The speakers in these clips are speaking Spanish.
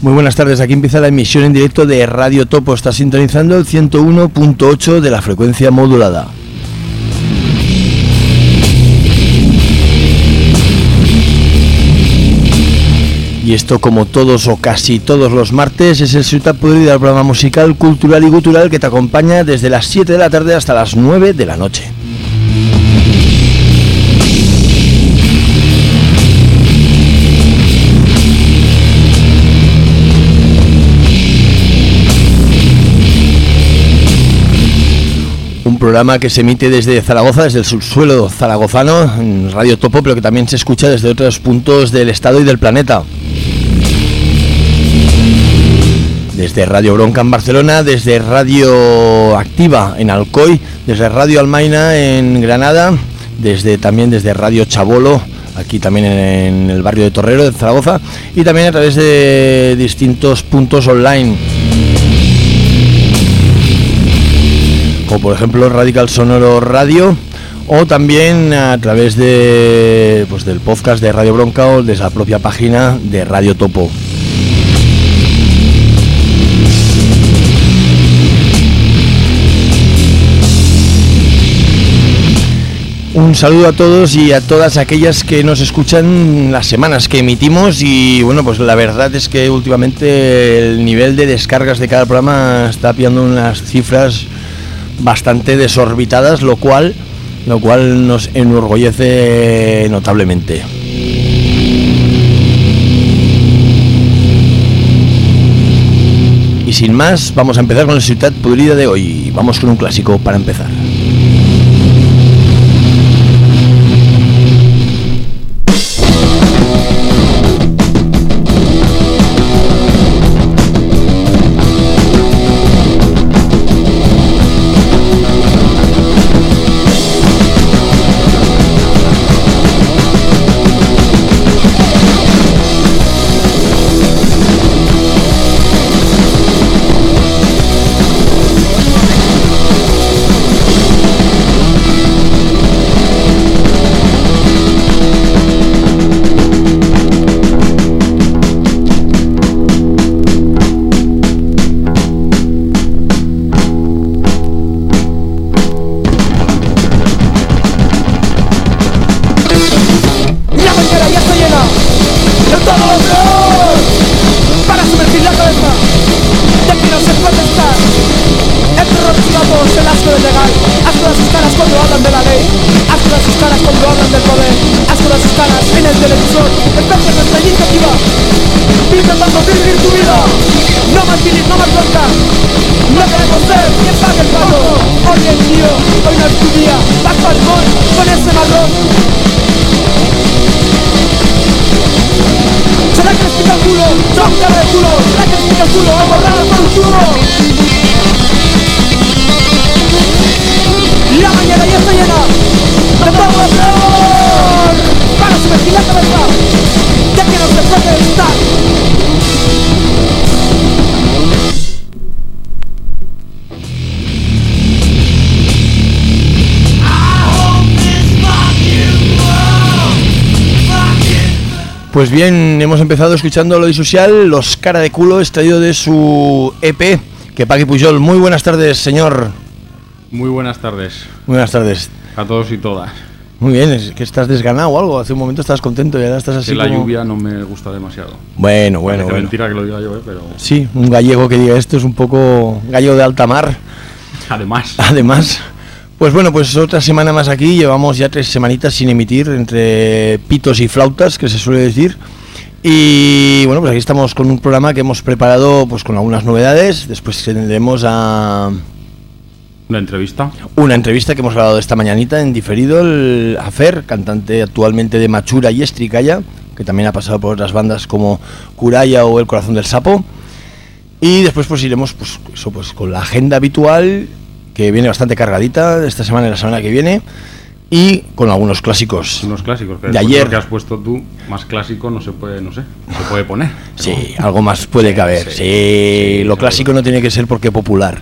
Muy buenas tardes, aquí empieza la emisión en directo de Radio Topo. Está sintonizando el 101.8 de la frecuencia modulada. Y esto, como todos o casi todos los martes, es el Ciutat Podrida, el programa musical, cultural y gutural que te acompaña desde las 7 de la tarde hasta las 9 de la noche. Un programa que se emite desde Zaragoza, desde el subsuelo zaragozano, en Radio Topo, pero que también se escucha desde otros puntos del estado y del planeta. Desde Radio Bronca en Barcelona, desde Radio Activa en Alcoy, desde Radio Almaina en Granada, también desde Radio Chabolo, aquí también en el barrio de Torrero de Zaragoza, y también a través de distintos puntos online, como por ejemplo Radical Sonoro Radio, o también a través de del podcast de Radio Bronca o desde la propia página de Radio Topo. Un saludo a todos y a todas aquellas que nos escuchan las semanas que emitimos. Y bueno, pues la verdad es que últimamente el nivel de descargas de cada programa está pillando unas cifras bastante desorbitadas, lo cual nos enorgullece notablemente. Y sin más, vamos a empezar con la Ciutat Podrida de hoy. Vamos con un clásico para empezar. Pues bien, hemos empezado escuchando lo social, Los Cara de Culo, extraído de su EP, que Paqui Pujol. Muy buenas tardes, señor. Muy buenas tardes. Muy buenas tardes. A todos y todas. Muy bien, es que estás desganado o algo. Hace un momento estabas contento y ahora estás así. Que la como... lluvia no me gusta demasiado. Bueno. Mentira que lo diga yo, pero... Sí, un gallego que diga esto es un poco gallego de alta mar. Además. Pues bueno, pues otra semana más aquí. Llevamos ya 3 semanitas sin emitir, entre pitos y flautas, que se suele decir. Y bueno, pues aquí estamos con un programa que hemos preparado pues con algunas novedades. Después tendremos a... ¿Una entrevista? Una entrevista que hemos grabado esta mañanita en diferido, a Fer, cantante actualmente de Machura y Estricaya, que también ha pasado por otras bandas como Curaya o El Corazón del Sapo. Y después pues iremos pues con la agenda habitual, que viene bastante cargadita esta semana y la semana que viene, y con algunos clásicos. Unos clásicos que de ayer. Lo que has puesto tú, más clásico no se puede, se puede poner. Sí, algo más puede caber. Sí, lo clásico no tiene que ser porque popular.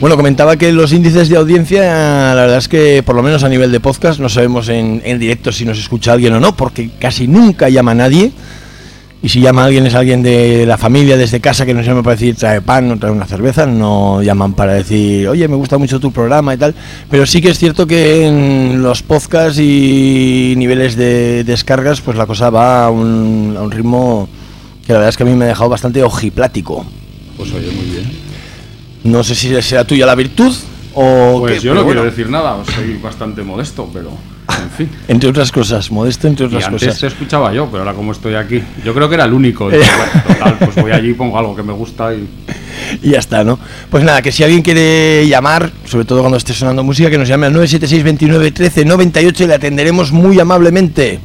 Bueno, comentaba que los índices de audiencia, la verdad es que por lo menos a nivel de podcast, no sabemos en directo si nos escucha alguien o no, porque casi nunca llama a nadie. Y si llama a alguien es alguien de la familia, desde casa, que no llama para decir trae pan o trae una cerveza, no llaman para decir, oye, me gusta mucho tu programa y tal. Pero sí que es cierto que en los podcasts y niveles de descargas, pues la cosa va a un ritmo que la verdad es que a mí me ha dejado bastante ojiplático. Pues oye, muy bien. No sé si será tuya la virtud o... Pues qué, yo no bueno, quiero decir nada, soy bastante modesto, pero... En fin. Entre otras cosas, modesto entre otras y antes cosas. te escuchaba yo, pero ahora como estoy aquí, yo creo que era el único. Total, pues voy allí y pongo algo que me gusta y ya está, ¿no? Pues nada, que si alguien quiere llamar, sobre todo cuando esté sonando música, que nos llame al 976 29 13 98 y le atenderemos muy amablemente.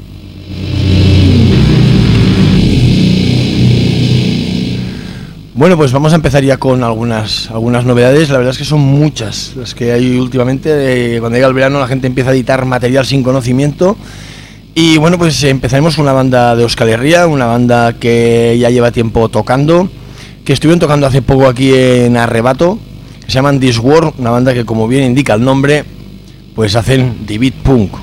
Bueno, pues vamos a empezar ya con algunas novedades. La verdad es que son muchas las que hay últimamente. Cuando llega el verano la gente empieza a editar material sin conocimiento. Y bueno, pues empezaremos con una banda de Euskal Herria, una banda que ya lleva tiempo tocando, que estuvieron tocando hace poco aquí en Arrebato, que se llaman This War, una banda que, como bien indica el nombre, pues hacen The Beat Punk.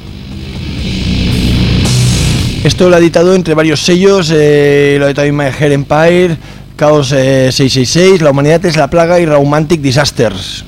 Esto lo ha editado entre varios sellos, lo ha editado My Hair Empire, Chaos 666, La Humanidad es la Plaga y Romantic Disasters.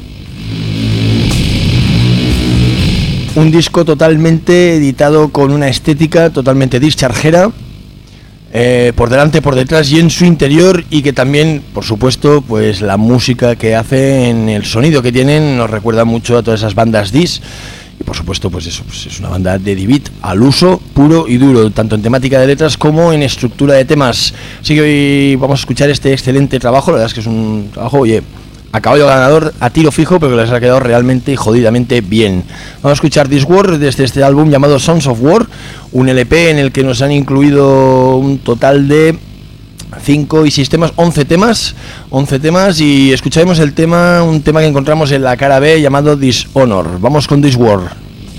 Un disco totalmente editado con una estética totalmente dischargera, por delante, por detrás y en su interior, y que también, por supuesto, pues la música que hacen, el sonido que tienen, nos recuerda mucho a todas esas bandas dis. Y por supuesto, pues eso, pues es una banda de beat al uso, puro y duro, tanto en temática de letras como en estructura de temas. Así que hoy vamos a escuchar este excelente trabajo. La verdad es que es un trabajo, oye, a caballo ganador, a tiro fijo, pero que les ha quedado realmente y jodidamente bien. Vamos a escuchar This War desde este álbum llamado Sons of War, un LP en el que nos han incluido un total de 5 y 6 temas, 11 temas, y escucharemos un tema que encontramos en la cara B llamado Dishonor. Vamos con This War.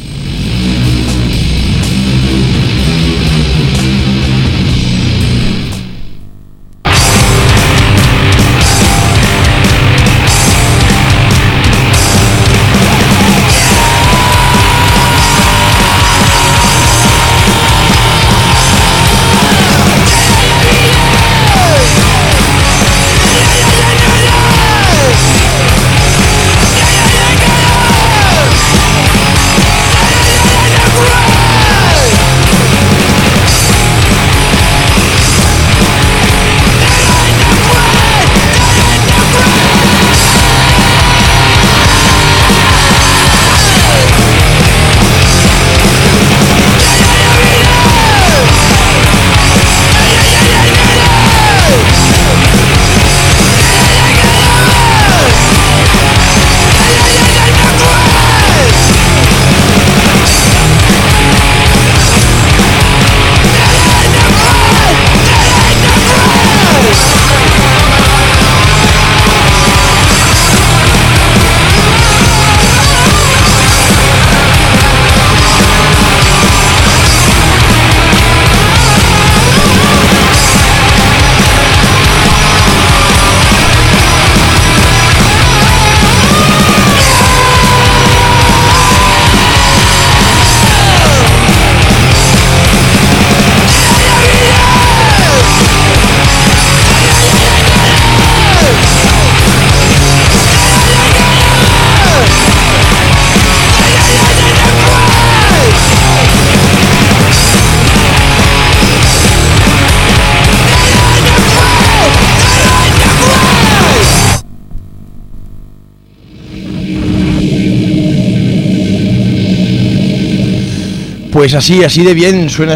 Pues así de bien suena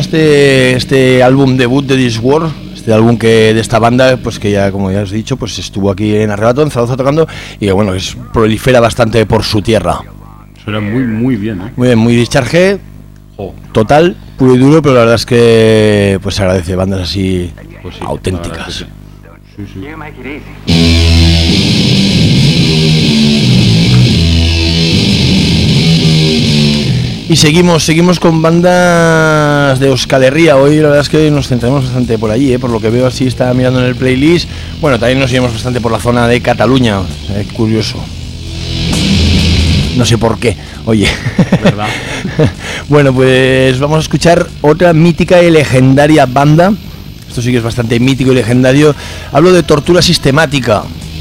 este álbum debut de This War, este álbum que de esta banda, pues que ya, como ya os he dicho, pues estuvo aquí en Arrebato, en Zaragoza tocando, y que bueno, prolifera bastante por su tierra. Suena muy bien, ¿eh? Muy bien, muy discharge, total, puro y duro, pero la verdad es que pues se agradece bandas así, pues sí, auténticas. Sí. Sí. Y seguimos con bandas de Euskal Herria. Hoy la verdad es que nos centramos bastante por allí, por lo que veo así, está mirando en el playlist. Bueno, también nos iremos bastante por la zona de Cataluña, curioso. No sé por qué, oye. ¿Verdad? Bueno, pues vamos a escuchar otra mítica y legendaria banda. Esto sí que es bastante mítico y legendario. Hablo de Tortura Sistemática.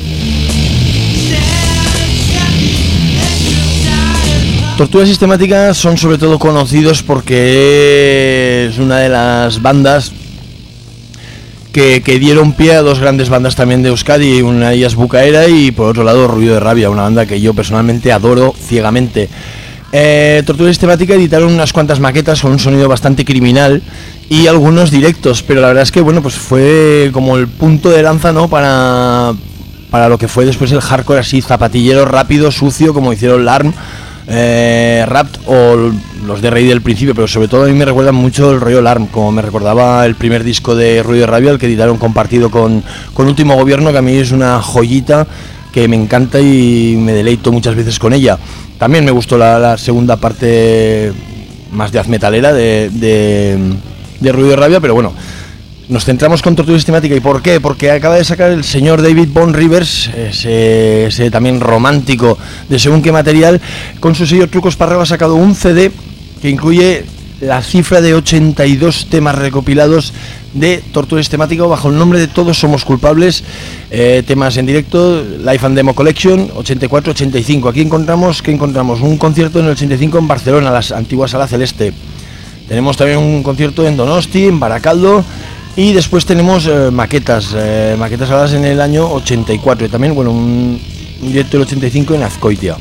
Tortura Sistemática son sobre todo conocidos porque es una de las bandas que dieron pie a dos grandes bandas también de Euskadi, una de ellas Bucaera y por otro lado Ruido de Rabia, una banda que yo personalmente adoro ciegamente. Tortura Sistemática editaron unas cuantas maquetas con un sonido bastante criminal y algunos directos, pero la verdad es que bueno, pues fue como el punto de lanza, ¿no? para lo que fue después el hardcore así zapatillero, rápido, sucio, como hicieron Larm, Rapt o los de Rey del principio, pero sobre todo a mí me recuerdan mucho el rollo Larm, como me recordaba el primer disco de Ruido de Rabia, el que editaron compartido con Último Gobierno, que a mí es una joyita que me encanta y me deleito muchas veces con ella. También me gustó la segunda parte más de metalera de Ruido de Rabia, pero bueno, nos centramos con Tortura Sistemática. ¿Y por qué? Porque acaba de sacar el señor David Von Rivers, ese también romántico de según qué material, con su sello Truco Espárrago ha sacado un CD que incluye la cifra de 82 temas recopilados de Tortura Sistemática bajo el nombre de Todos Somos Culpables, temas en directo, Live and Demo Collection 84-85. Aquí encontramos un concierto en el 85 en Barcelona, las antiguas Sala Celeste. Tenemos también un concierto en Donosti, en Baracaldo. Y después tenemos maquetas grabadas en el año 84 y también, bueno, un directo del 85 en Azcoitia.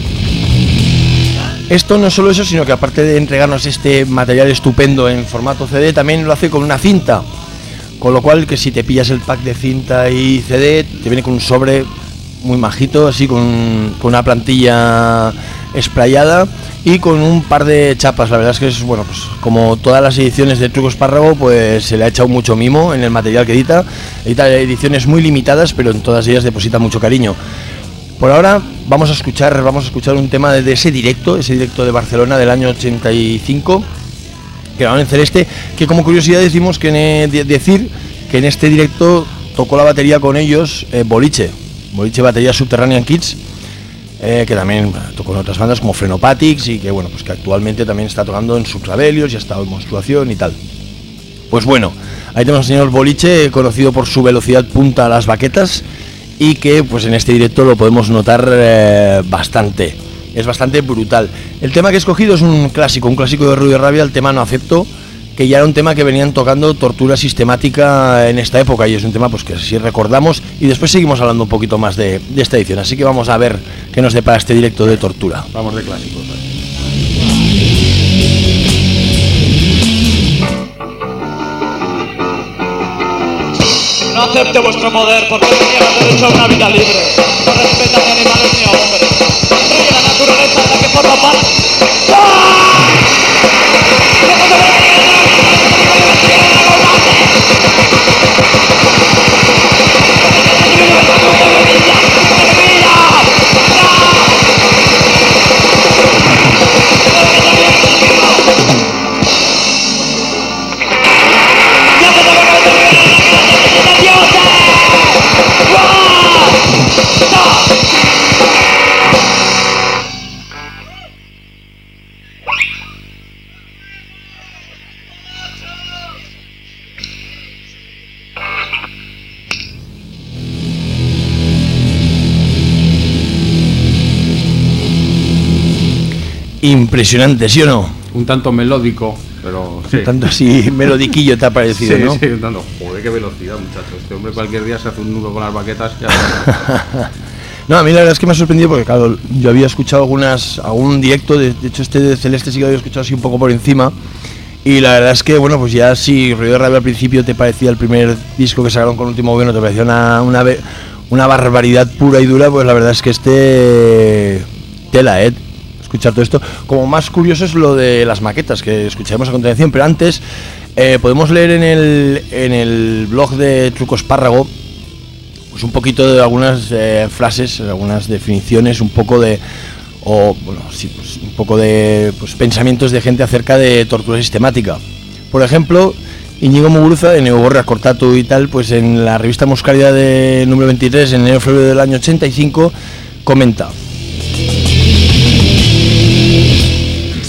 Esto no es solo eso, sino que aparte de entregarnos este material estupendo en formato CD, también lo hace con una cinta. Con lo cual, que si te pillas el pack de cinta y CD, te viene con un sobre muy majito, así con una plantilla sprayada y con un par de chapas. La verdad es que es, bueno, pues como todas las ediciones de Truco Espárrago, pues se le ha echado mucho mimo en el material que edita ediciones muy limitadas, pero en todas ellas deposita mucho cariño. Por ahora vamos a escuchar un tema de ese directo de Barcelona del año 85, que grabaron en Celeste, que como curiosidad decir que en este directo tocó la batería con ellos Boliche, batería Subterranean Kids, que también tocó en otras bandas como Frenopatics y que bueno, pues que actualmente también está tocando en Subtravelios y ha estado en Monstruación y tal. Pues bueno, ahí tenemos al señor Boliche, conocido por su velocidad punta a las baquetas y que pues en este directo lo podemos notar bastante. Es bastante brutal. El tema que he escogido es un clásico de Ruido de Rabia, el tema No Acepto, que ya era un tema que venían tocando Tortura Sistemática en esta época y es un tema pues que sí recordamos y después seguimos hablando un poquito más de esta edición, así que vamos a ver qué nos depara este directo de Tortura. Vamos de clásicos. No acepte vuestro poder porque no niega el derecho a una vida libre. No respeta ni animales ni a hombres. Destruye la naturaleza de la que forma parte. Impresionante, ¿sí o no? Un tanto melódico, pero sí. Un tanto así melodiquillo te ha parecido, sí, ¿no? Sí, un tanto. Joder, qué velocidad, muchachos. Este hombre cualquier día se hace un nudo con las baquetas. Ya. No, a mí la verdad es que me ha sorprendido porque, claro, yo había escuchado algún directo, de hecho este de Celeste sí que lo había escuchado así un poco por encima. Y la verdad es que, bueno, pues ya si Ruido de Rabia al principio te parecía el primer disco que sacaron con Último Gobierno, te parecía una barbaridad pura y dura, pues la verdad es que tela, escuchar todo esto. Como más curioso es lo de las maquetas que escucharemos a continuación, pero antes podemos leer en el blog de Truco Espárrago pues un poquito de algunas frases, algunas definiciones, un poco de pensamientos de gente acerca de Tortura Sistemática. Por ejemplo, Íñigo Muguruza de Neogorra, Cortatu y tal, pues en la revista Muscaria de número 23 en enero-febrero del año 85 comenta: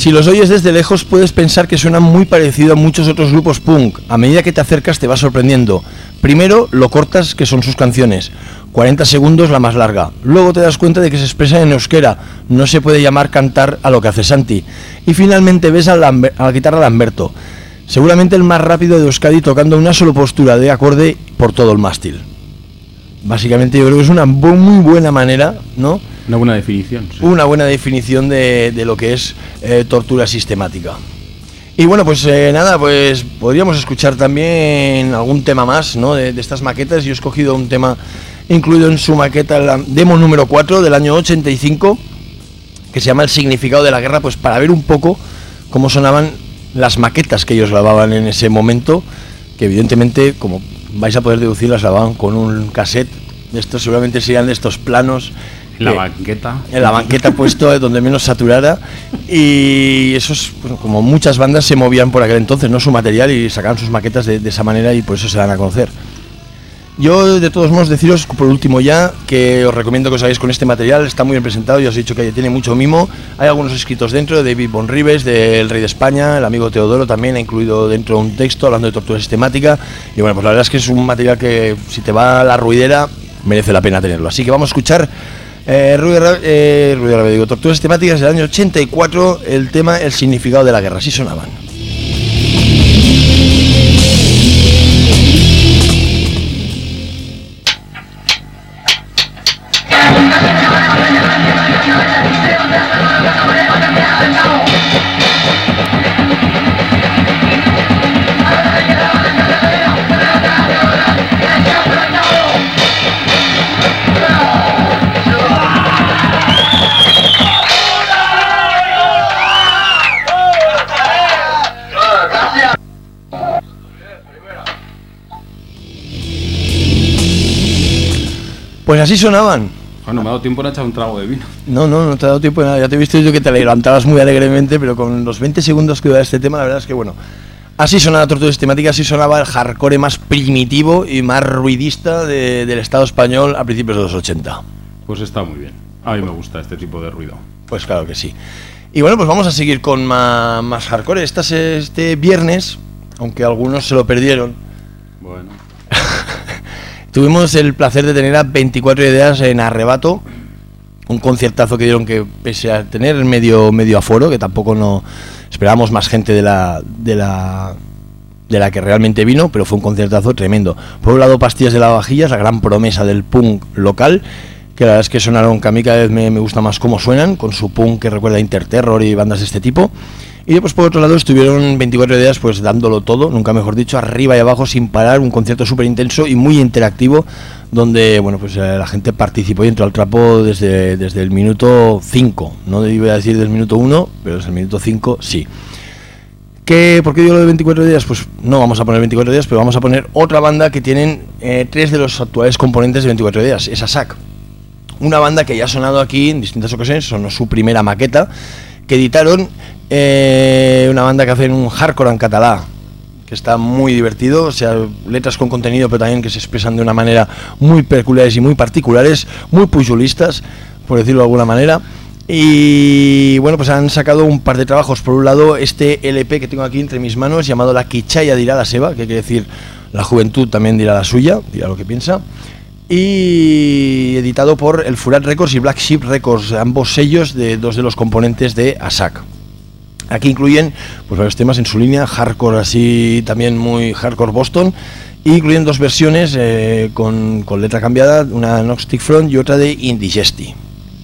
Si los oyes desde lejos puedes pensar que suenan muy parecido a muchos otros grupos punk. A medida que te acercas te vas sorprendiendo. Primero, lo cortas, que son sus canciones. 40 segundos la más larga. Luego te das cuenta de que se expresa en euskera. No se puede llamar cantar a lo que hace Santi. Y finalmente ves a la guitarra Lamberto. Seguramente el más rápido de Euskadi tocando una sola postura de acorde por todo el mástil. Básicamente yo creo que es una muy buena manera, ¿no? Una buena definición. Sí. Una buena definición de lo que es tortura sistemática. Y bueno, pues nada, pues podríamos escuchar también algún tema más, ¿no? De estas maquetas. Yo he escogido un tema incluido en su maqueta, la demo número 4 del año 85, que se llama El significado de la guerra, pues para ver un poco cómo sonaban las maquetas que ellos grababan en ese momento, que evidentemente, como vais a poder deducir, las grababan con un cassette. Estos seguramente serían de estos planos. En la banqueta. En la banqueta puesto donde menos saturara. Y esos, pues, como muchas bandas se movían por aquel entonces, ¿no? Su material, y sacaban sus maquetas de esa manera, y por eso se dan a conocer. Yo, de todos modos, deciros por último ya que os recomiendo que os hagáis con este material. Está muy bien presentado, ya os he dicho que tiene mucho mimo. Hay algunos escritos dentro, de David Von Rives, del Rey de España, el amigo Teodoro también ha incluido dentro un texto hablando de tortura sistemática. Y bueno, pues la verdad es que es un material que, si te va a la ruidera, merece la pena tenerlo. Así que vamos a escuchar Torturas Sistemáticas del año 84, el tema El significado de la guerra. Así sonaban. Pues así sonaban. Bueno, me ha dado tiempo de echar un trago de vino. No te ha dado tiempo de nada. Ya te he visto yo que te levantabas muy alegremente, pero con los 20 segundos que dura este tema, la verdad es que bueno. Así sonaba Tortura Sistemática, así sonaba el hardcore más primitivo y más ruidista del Estado español a principios de los 80. Pues está muy bien. A mí me gusta este tipo de ruido. Pues claro que sí. Y bueno, pues vamos a seguir con más hardcore. Este viernes, aunque algunos se lo perdieron. Bueno. Tuvimos el placer de tener a 24 Ideas en Arrebato, un conciertazo que dieron que, pese a tener medio aforo, que tampoco no esperábamos más gente de la que realmente vino, pero fue un conciertazo tremendo. Por un lado, Pastillas de Lavavajillas, la gran promesa del punk local, que la verdad es que sonaron, que a mí cada vez me gusta más cómo suenan, con su punk que recuerda a Interterror y bandas de este tipo. Y después, por otro lado, estuvieron 24 Ideas pues dándolo todo, nunca mejor dicho, arriba y abajo sin parar, un concierto súper intenso y muy interactivo, donde bueno, pues la gente participó y entró al trapo desde el minuto 5, no iba a decir del minuto 1, pero desde el minuto 5 sí. ¿Por qué digo lo de 24 Ideas? Pues no vamos a poner 24 Ideas, pero vamos a poner otra banda que tienen 3 de los actuales componentes de 24 Ideas, es ASAC. Una banda que ya ha sonado aquí en distintas ocasiones, sonó su primera maqueta, que editaron una banda que hacen un hardcore en catalá, que está muy divertido, o sea, letras con contenido, pero también que se expresan de una manera muy peculiares y muy particulares, muy pujolistas, por decirlo de alguna manera. Y bueno, pues han sacado un par de trabajos. Por un lado, este LP que tengo aquí entre mis manos, llamado La Quichaya dirá la seva, que quiere decir la juventud también dirá la suya, dirá lo que piensa, y editado por el Furat Records y Black Sheep Records, ambos sellos de dos de los componentes de ASAC. Aquí incluyen pues varios temas en su línea, hardcore así, también muy hardcore Boston, y incluyen 2 versiones con letra cambiada, una Gnostic Front y otra de Indigesti.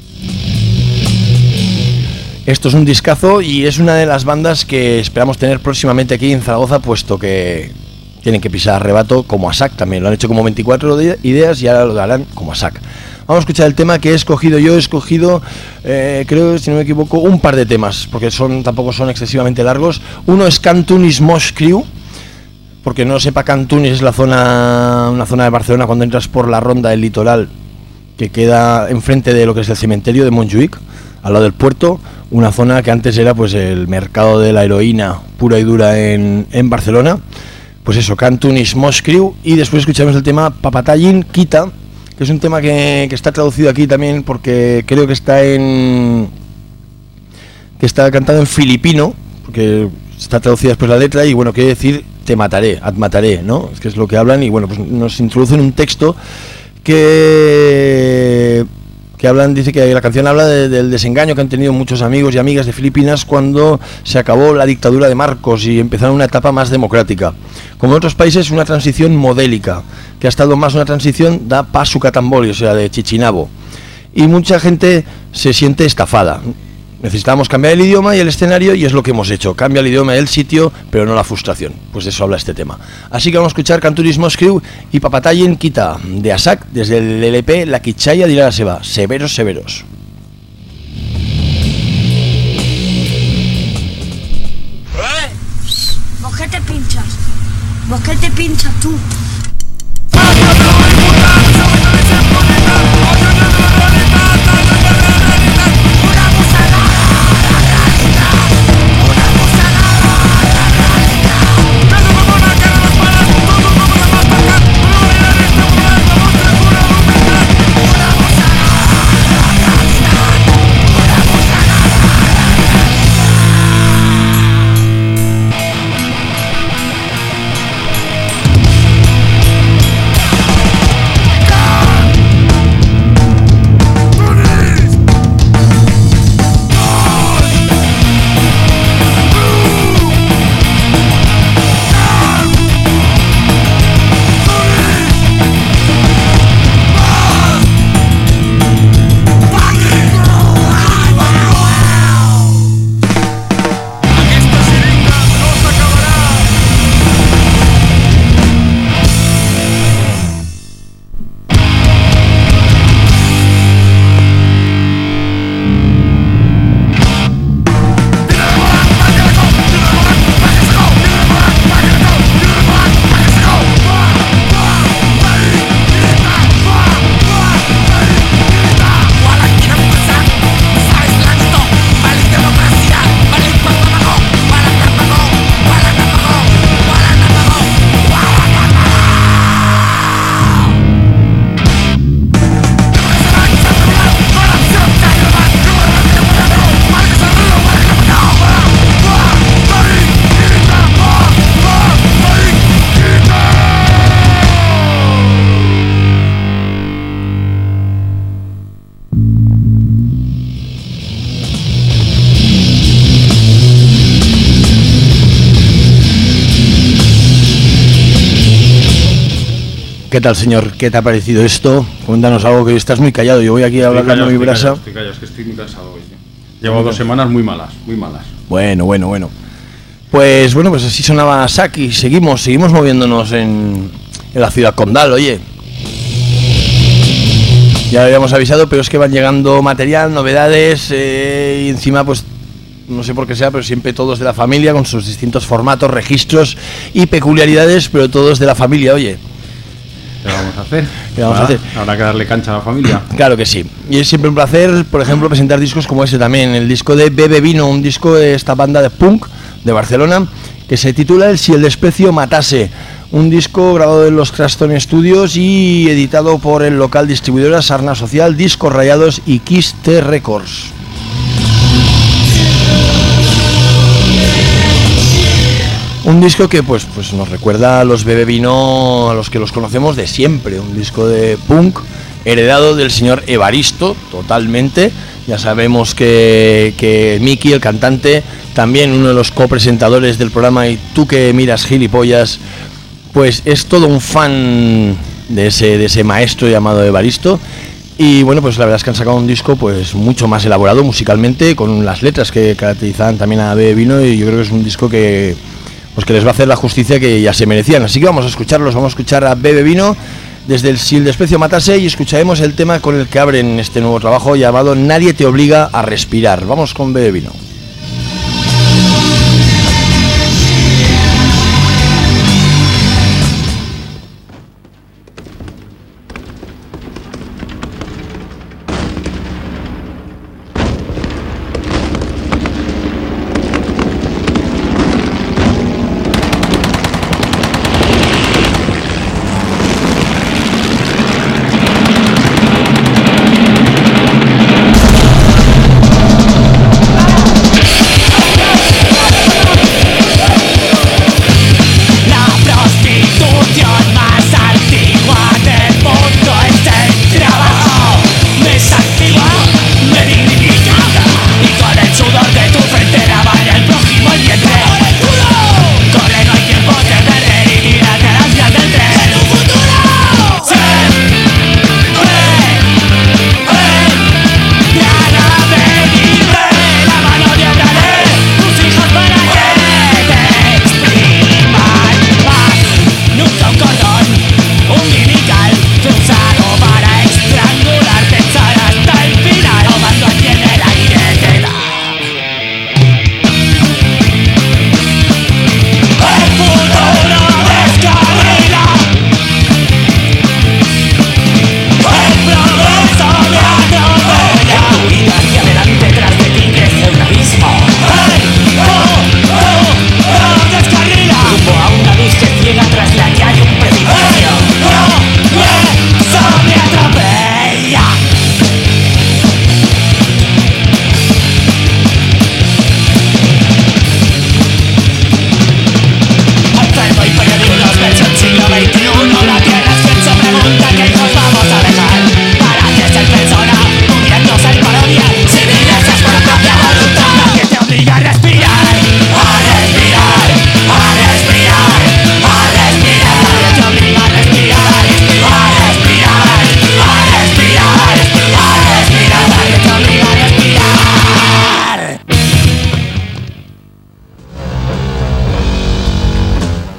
Esto es un discazo y es una de las bandas que esperamos tener próximamente aquí en Zaragoza, puesto que tienen que pisar Arrebato como ASAC también. Lo han hecho como 24 Ideas y ahora lo harán como ASAC. Vamos a escuchar el tema que he escogido yo. He escogido, creo, si no me equivoco, un par de temas, porque tampoco son excesivamente largos. Uno es Cantunis Mosh Crew, porque no sepa, Cantunis es una zona de Barcelona cuando entras por la ronda del litoral, que queda enfrente de lo que es el cementerio de Montjuïc, al lado del puerto, una zona que antes era pues el mercado de la heroína pura y dura en Barcelona. Pues eso, Cantunis Mosh Crew. Y después escuchamos el tema Papatallin Quita, que es un tema que está traducido aquí también, porque creo que está en que está cantado en filipino, porque está traducida después la letra, y bueno, quiere decir te mataré, ad mataré, ¿no? Es que es lo que hablan, y bueno, pues nos introducen un texto que hablan, dice que la canción habla del desengaño que han tenido muchos amigos y amigas de Filipinas cuando se acabó la dictadura de Marcos y empezaron una etapa más democrática. Como en otros países, una transición modélica, que ha estado más una transición da pasu catamboli, o sea, de Chichinabo. Y mucha gente se siente estafada. Necesitamos cambiar el idioma y el escenario, y es lo que hemos hecho. Cambia el idioma y el sitio, pero no la frustración. Pues de eso habla este tema. Así que vamos a escuchar Canturismo Screw y Papatayen Kita, de Asak, desde el LP La Quichaya dirá la Seba. Severos, severos. ¿Vos qué te pinchas? ¿Vos qué te pinchas tú? ¿Qué tal, señor? ¿Qué te ha parecido esto? Cuéntanos algo, que estás muy callado. Yo voy aquí a hablar con mi brasa. Estoy callado, es que estoy muy cansado hoy. Llevo 2 semanas muy malas, muy malas. Bueno. Pues así sonaba Saki. Seguimos moviéndonos en la ciudad condal, oye. Ya lo habíamos avisado, pero es que van llegando material, novedades, y encima pues no sé por qué sea, pero siempre todos de la familia, con sus distintos formatos, registros y peculiaridades, pero todos de la familia, oye. ¿Qué vamos a hacer? Habrá que darle cancha a la familia. Claro que sí. Y es siempre un placer, por ejemplo, presentar discos como ese también. El disco de Bebe Vino, un disco de esta banda de punk de Barcelona, que se titula El Si el desprecio matase. Un disco grabado en los Craston Studios y editado por el local distribuidora Sarna Social, Discos Rayados y Kiss T Records. Un disco que pues nos recuerda a los Bebe Vino, a los que los conocemos de siempre. Un disco de punk heredado del señor Evaristo, totalmente. Ya sabemos que Miki, el cantante, también uno de los copresentadores del programa Y tú que miras gilipollas, pues es todo un fan de ese maestro llamado Evaristo. Y bueno, pues la verdad es que han sacado un disco pues mucho más elaborado musicalmente, con las letras que caracterizaban también a Bebe Vino, y yo creo que es un disco que les va a hacer la justicia que ya se merecían. Así que vamos a escucharlos, vamos a escuchar a Bebe Vino desde el Si el desprecio matase, y escucharemos el tema con el que abren este nuevo trabajo llamado Nadie te obliga a respirar. Vamos con Bebe Vino.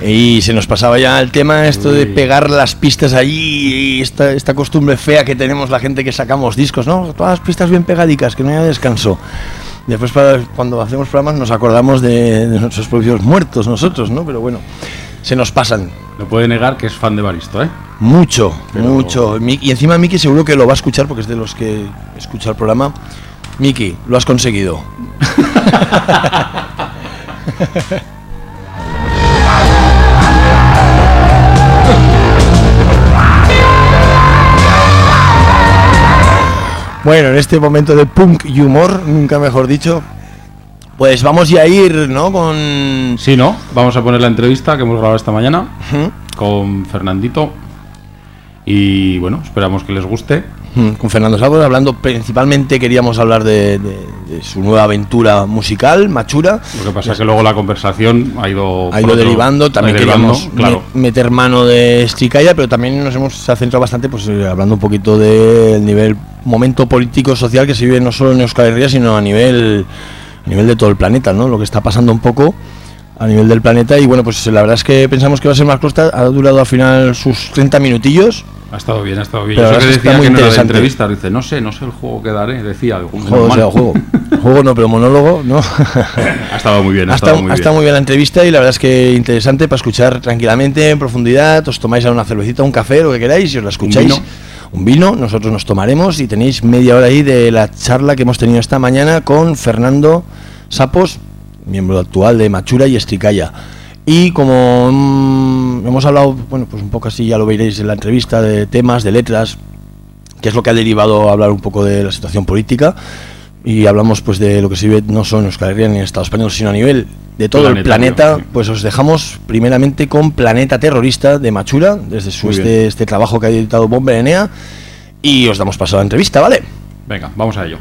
Y se nos pasaba ya el tema esto de pegar las pistas allí y esta costumbre fea que tenemos la gente que sacamos discos, ¿no? Todas las pistas bien pegadicas, que no haya descanso. Después cuando hacemos programas nos acordamos de nuestros propios muertos nosotros, ¿no? Pero bueno, se nos pasan. No puede negar que es fan de Baristo, ¿eh? Mucho. Y encima Miki seguro que lo va a escuchar porque es de los que escucha el programa. Miki, lo has conseguido. Bueno, en este momento de punk y humor, nunca mejor dicho, pues vamos ya a ir, ¿no? Con... Sí, ¿no? Vamos a poner la entrevista que hemos grabado esta mañana con Fernandito. Y bueno, esperamos que les guste. Con Fernando Sapos, hablando principalmente, queríamos hablar de su nueva aventura musical, Machura. Lo que pasa es que luego la conversación ha ido derivando, también queríamos claro, meter mano de Stricaya, pero también se ha centrado bastante pues hablando un poquito del nivel momento político social que se vive no solo en Euskal Herria, sino a nivel de todo el planeta, ¿no? Lo que está pasando un poco a nivel del planeta. Y bueno, pues la verdad es que pensamos que va a ser más corta, ha durado al final sus 30 minutillos. Ha estado bien. Pero yo sé que decía muy que no era de interesante. entrevista, dice, no sé el juego que daré, decía. Juego no, pero monólogo, ¿no? Ha estado muy bien, ha estado muy bien la entrevista y la verdad es que interesante para escuchar tranquilamente, en profundidad. Os tomáis a una cervecita, un café, lo que queráis, y os la escucháis. Un vino, nosotros nos tomaremos y tenéis media hora ahí de la charla que hemos tenido esta mañana con Fernando Sapos, miembro actual de Machura y Stricaya. Y como hemos hablado, bueno, pues un poco así, ya lo veréis en la entrevista, de temas, de letras, que es lo que ha derivado a hablar un poco de la situación política, y hablamos pues de lo que se vive no solo en Euskal Herria ni en el Estado español, sino a nivel de todo el planeta. Sí. Pues os dejamos primeramente con Planeta Terrorista de Machura, desde este trabajo que ha editado Bomber Enea, y os damos paso a la entrevista, ¿vale? Venga, vamos a ello.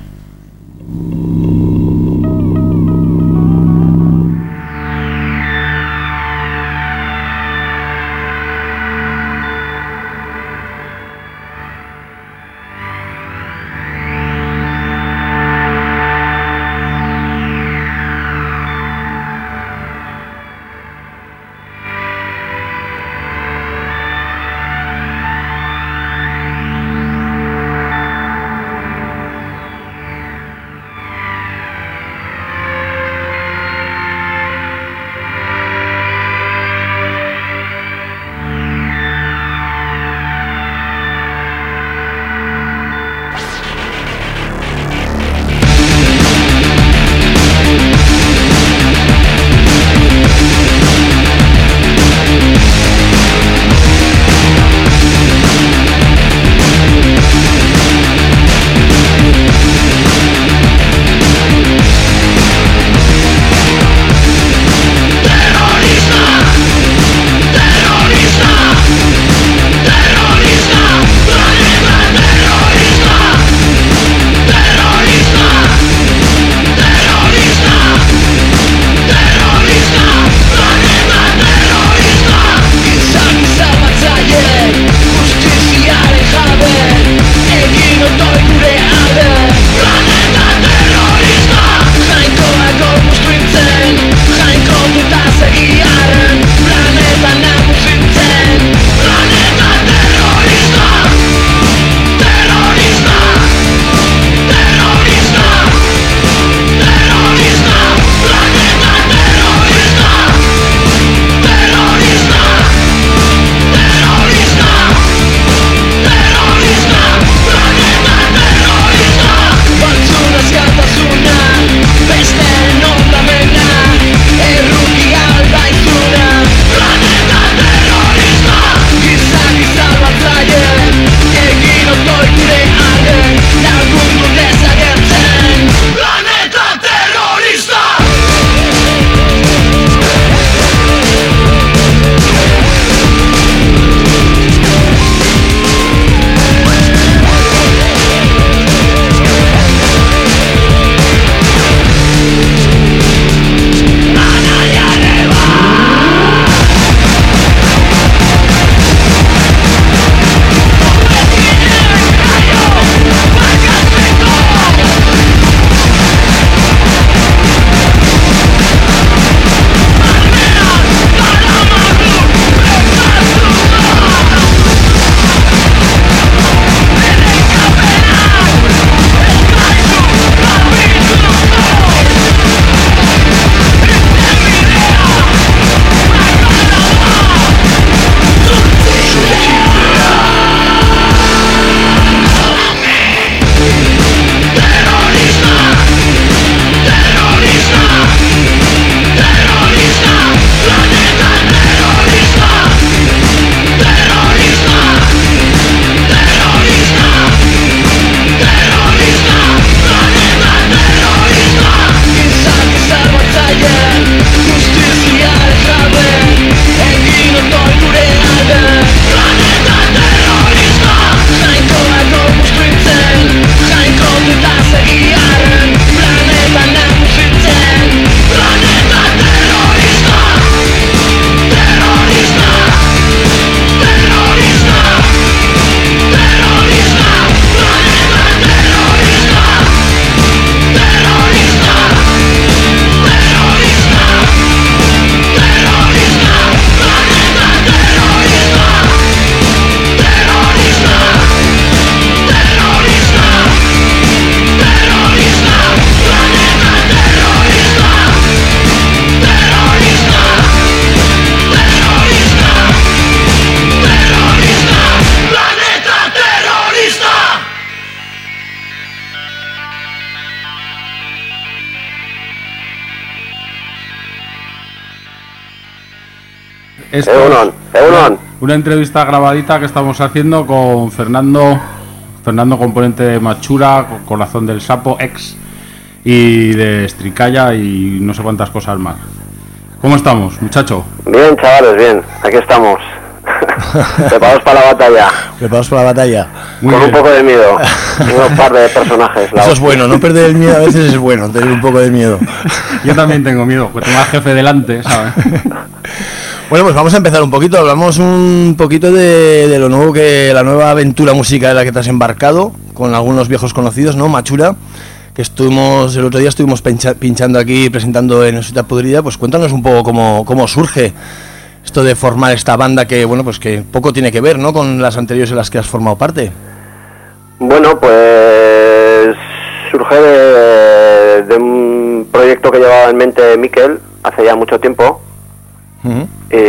una entrevista grabadita que estamos haciendo con Fernando, componente de Machura, Corazón del Sapo, ex, y de Estricalla y no sé cuántas cosas más. ¿Cómo estamos, muchacho? Bien, chavales, bien, aquí estamos. Preparados para la batalla. Preparados para la batalla. Muy con bien. Un poco de miedo. Un par de personajes. Eso es bueno, no perder el miedo a veces es bueno, tener un poco de miedo. Yo también tengo miedo, porque tengo al jefe delante, ¿sabes? Bueno, pues vamos a empezar un poquito. Hablamos un poquito de lo nuevo, la nueva aventura musical en la que te has embarcado, con algunos viejos conocidos, ¿no? Machura, que el otro día estuvimos pinchando aquí, presentando en Ciudad Podrida. Pues cuéntanos un poco cómo surge esto de formar esta banda que, bueno, pues que poco tiene que ver, ¿no?, con las anteriores en las que has formado parte. Bueno, pues surge de un proyecto que llevaba en mente Mikel hace ya mucho tiempo. Uh-huh.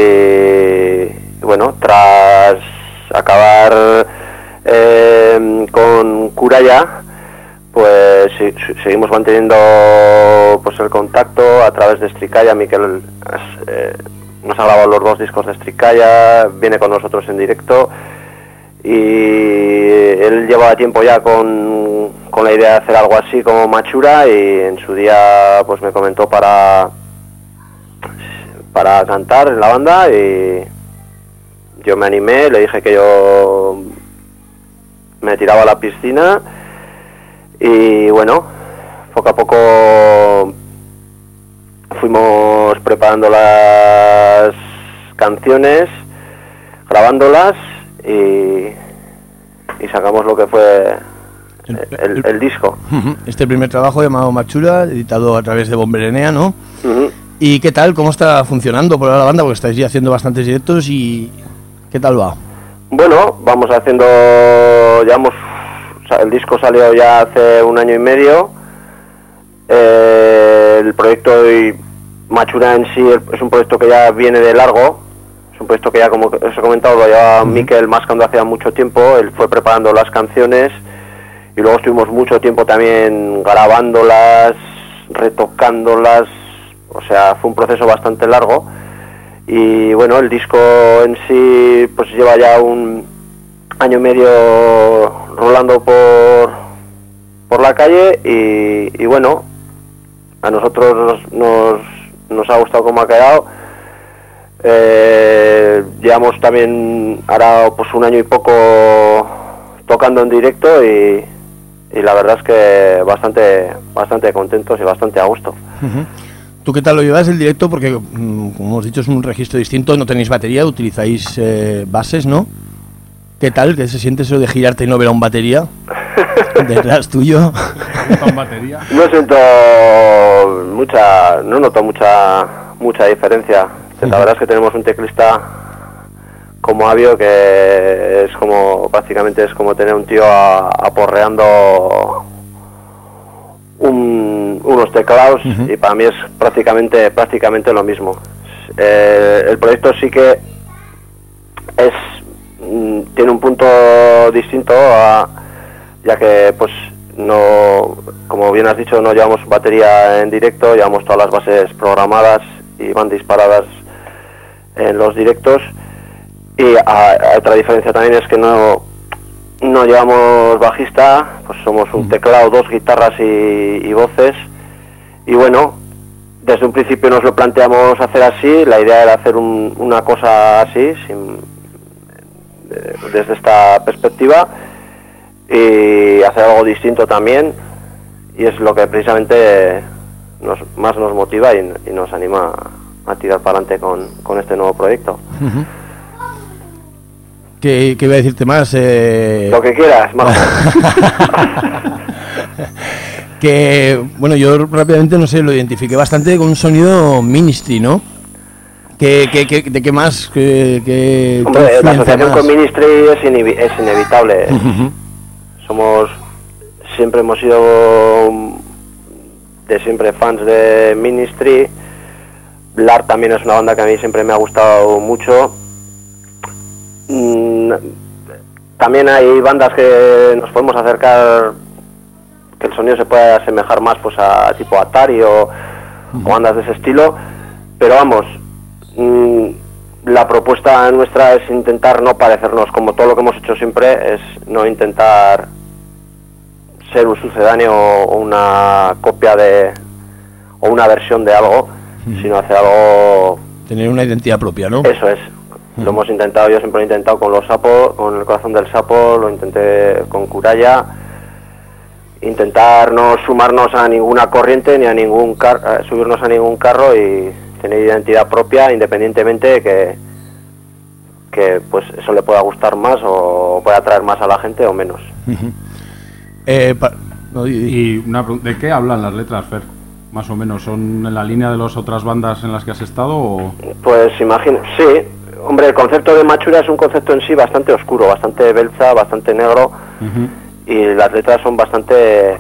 Y bueno, tras acabar con Kuraya, pues seguimos manteniendo pues el contacto a través de Estricalla. Mikel nos ha grabado los 2 discos de Estricalla, viene con nosotros en directo y él lleva tiempo ya con la idea de hacer algo así como Machura, y en su día pues me comentó para cantar en la banda, y yo me animé, le dije que yo me tiraba a la piscina, y bueno, poco a poco fuimos preparando las canciones, grabándolas y sacamos lo que fue el disco. Este primer trabajo llamado Machura, editado a través de Bomberenea, ¿no? Uh-huh. ¿Y qué tal? ¿Cómo está funcionando por ahora la banda? Porque estáis ya haciendo bastantes directos, y ¿qué tal va? Bueno, vamos haciendo, el disco salió ya hace 1 año y medio. El proyecto y Machura en sí es un proyecto que ya viene de largo, es un proyecto que ya, como os he comentado, lo llevaba Mikel mascando hacía mucho tiempo. Él fue preparando las canciones y luego estuvimos mucho tiempo también grabándolas, retocándolas, o sea, fue un proceso bastante largo. Y bueno, el disco en sí pues lleva ya 1 año y medio rolando por la calle, y bueno, a nosotros nos ha gustado cómo ha quedado. Llevamos también ahora pues 1 año y poco tocando en directo, y la verdad es que bastante contentos y bastante a gusto. Uh-huh. ¿Tú qué tal lo llevas el directo? Porque, como hemos dicho, es un registro distinto, no tenéis batería, utilizáis bases, ¿no? ¿Qué tal? ¿Qué se siente eso de girarte y no ver a un batería detrás tuyo? Batería? No noto mucha diferencia. La verdad es que tenemos un teclista como Avio, que es como, prácticamente es como tener un tío aporreando unos teclados, uh-huh. Y para mí es prácticamente lo mismo. El proyecto sí que tiene un punto distinto, ya que pues no, como bien has dicho, no llevamos batería en directo, llevamos todas las bases programadas y van disparadas en los directos. Y otra diferencia también es que no llevamos bajista, pues somos un teclado, 2 guitarras y voces. Y bueno, desde un principio nos lo planteamos hacer así. La idea era hacer una cosa así, desde esta perspectiva, y hacer algo distinto también, y es lo que precisamente más nos motiva y nos anima a tirar para adelante con este nuevo proyecto. Uh-huh. ¿Qué iba a decirte más? Lo que quieras, Majo. Que, bueno, yo rápidamente, no sé, lo identifiqué bastante con un sonido Ministry, ¿no? ¿De qué más? Hombre, la asociación con Ministry es inevitable. Uh-huh. Siempre hemos sido de siempre fans de Ministry. Blur también es una banda que a mí siempre me ha gustado mucho. También hay bandas que nos podemos acercar, que el sonido se puede asemejar más pues a tipo Atari o bandas de ese estilo, pero vamos, la propuesta nuestra es intentar no parecernos, como todo lo que hemos hecho siempre, es no intentar ser un sucedáneo o una copia de o una versión de algo, sino hacer algo... Tener una identidad propia, ¿no? Eso es. Lo hemos intentado, yo siempre lo he intentado con los sapos, con el corazón del sapo, lo intenté con Curaya, intentar no sumarnos a ninguna corriente ni a ningún subirnos a ningún carro y tener identidad propia, independientemente de que pues eso le pueda gustar más o pueda atraer más a la gente o menos. Y una pregunta, ¿de qué hablan las letras, Fer? Más o menos, ¿son en la línea de las otras bandas en las que has estado? O... Pues imagino, sí. Hombre, el concepto de Machura es un concepto en sí bastante oscuro, bastante belza, bastante negro, y las letras son bastante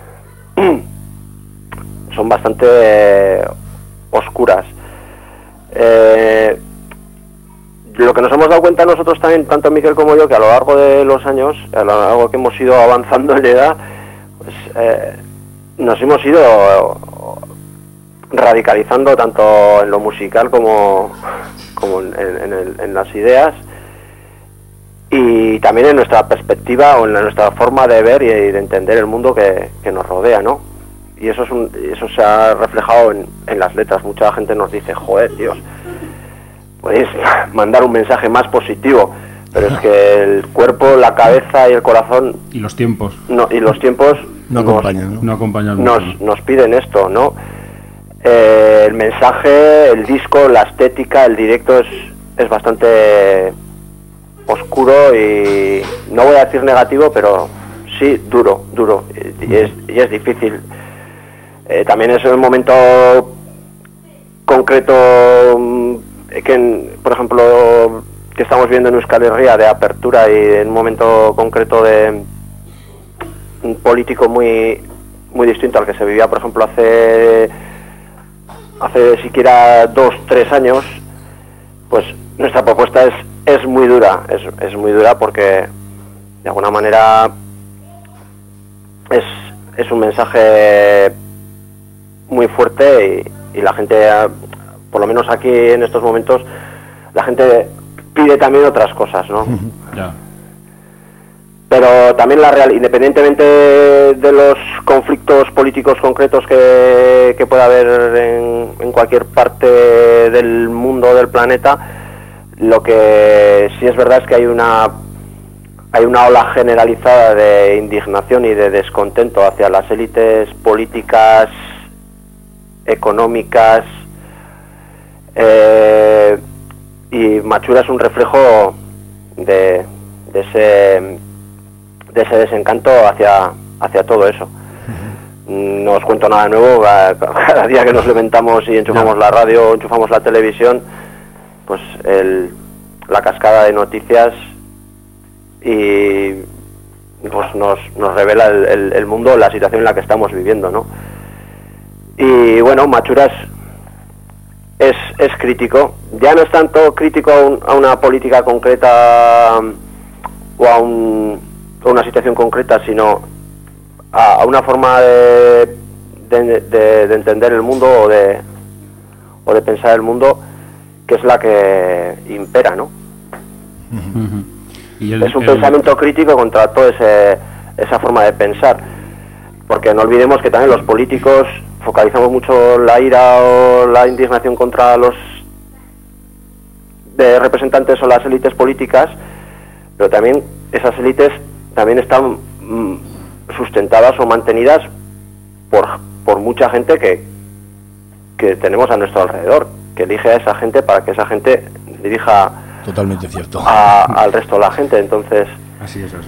oscuras. Lo que nos hemos dado cuenta nosotros también, tanto Miquel como yo, que a lo largo de los años, a lo largo que hemos ido avanzando en edad, pues nos hemos ido radicalizando tanto en lo musical como en las ideas, y también en nuestra perspectiva o en nuestra forma de ver y de entender el mundo que nos rodea, ¿no? Y eso se ha reflejado en las letras. Mucha gente nos dice, joder, Dios, podéis mandar un mensaje más positivo, pero es que el cuerpo, la cabeza y el corazón y los tiempos no acompañan, nos piden esto, ¿no? El mensaje, el disco, la estética, el directo es bastante oscuro y no voy a decir negativo, pero sí duro y es difícil. También es un momento concreto por ejemplo, que estamos viendo en Euskal Herria de apertura, y en un momento concreto de un político muy distinto al que se vivía, por ejemplo, hace siquiera 2-3 años. Pues nuestra propuesta es muy dura, es muy dura porque de alguna manera es un mensaje muy fuerte y la gente, por lo menos aquí en estos momentos, la gente pide también otras cosas, ¿no? Ya. Pero también independientemente de los conflictos políticos concretos que pueda haber en cualquier parte del mundo, del planeta, lo que sí es verdad es que hay una ola generalizada de indignación y de descontento hacia las élites políticas, económicas, y Machura es un reflejo de ese desencanto hacia todo eso. No os cuento nada nuevo, cada día que nos levantamos y enchufamos la radio, enchufamos la televisión, pues la cascada de noticias y pues nos revela el mundo, la situación en la que estamos viviendo, ¿no? Y bueno, Machura es crítico, ya no es tanto crítico a una política concreta o a una situación concreta, sino a una forma de entender el mundo o de pensar el mundo, que es la que impera, ¿no? Es un pensamiento crítico contra toda esa forma de pensar, porque no olvidemos que también los políticos focalizamos mucho la ira o la indignación contra los representantes o las élites políticas, pero también esas élites también están sustentadas o mantenidas por mucha gente que tenemos a nuestro alrededor, que elige a esa gente para que esa gente dirija totalmente cierto al resto de la gente. Entonces así es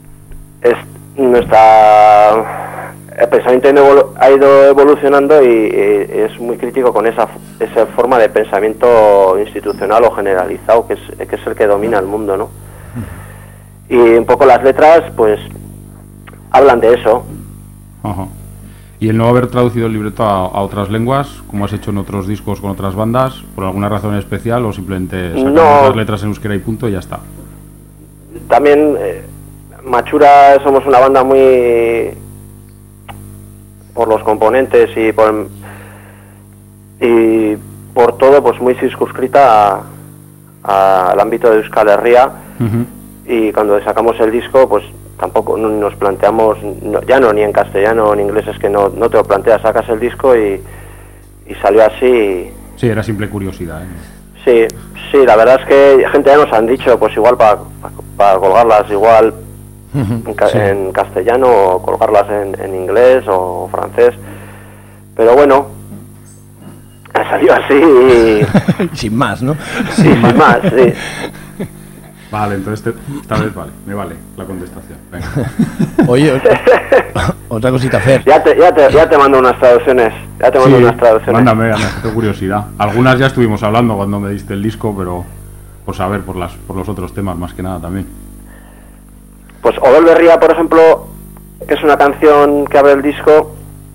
el pensamiento ha ido evolucionando y es muy crítico con esa forma de pensamiento institucional o generalizado que es el que domina el mundo, ¿no? Y un poco las letras pues hablan de eso. Ajá. Y el no haber traducido el libreto a otras lenguas, como has hecho en otros discos con otras bandas, por alguna razón especial, o simplemente sacamos las letras en euskera y punto y ya está. También Machura somos una banda muy, por los componentes y por todo, pues muy circunscrita al ámbito de Euskal Herria. Y cuando sacamos el disco, pues tampoco nos planteamos, ya no ni en castellano ni en inglés, es que no te lo planteas, sacas el disco y salió así. Sí, era simple curiosidad, ¿eh? Sí, la verdad es que gente ya nos han dicho, pues igual para colgarlas igual en castellano o colgarlas en inglés o francés, pero bueno, salió así. Sin más, ¿no? Sí, sin más, sí. Vale, entonces esta vez me vale la contestación. Venga. Oye, otra cosita, Fer. Ya te mando unas traducciones. Mándame, tengo curiosidad. Algunas ya estuvimos hablando cuando me diste el disco, pero por saber, por los otros temas más que nada también. Pues Odol Berria, por ejemplo, que es una canción que abre el disco,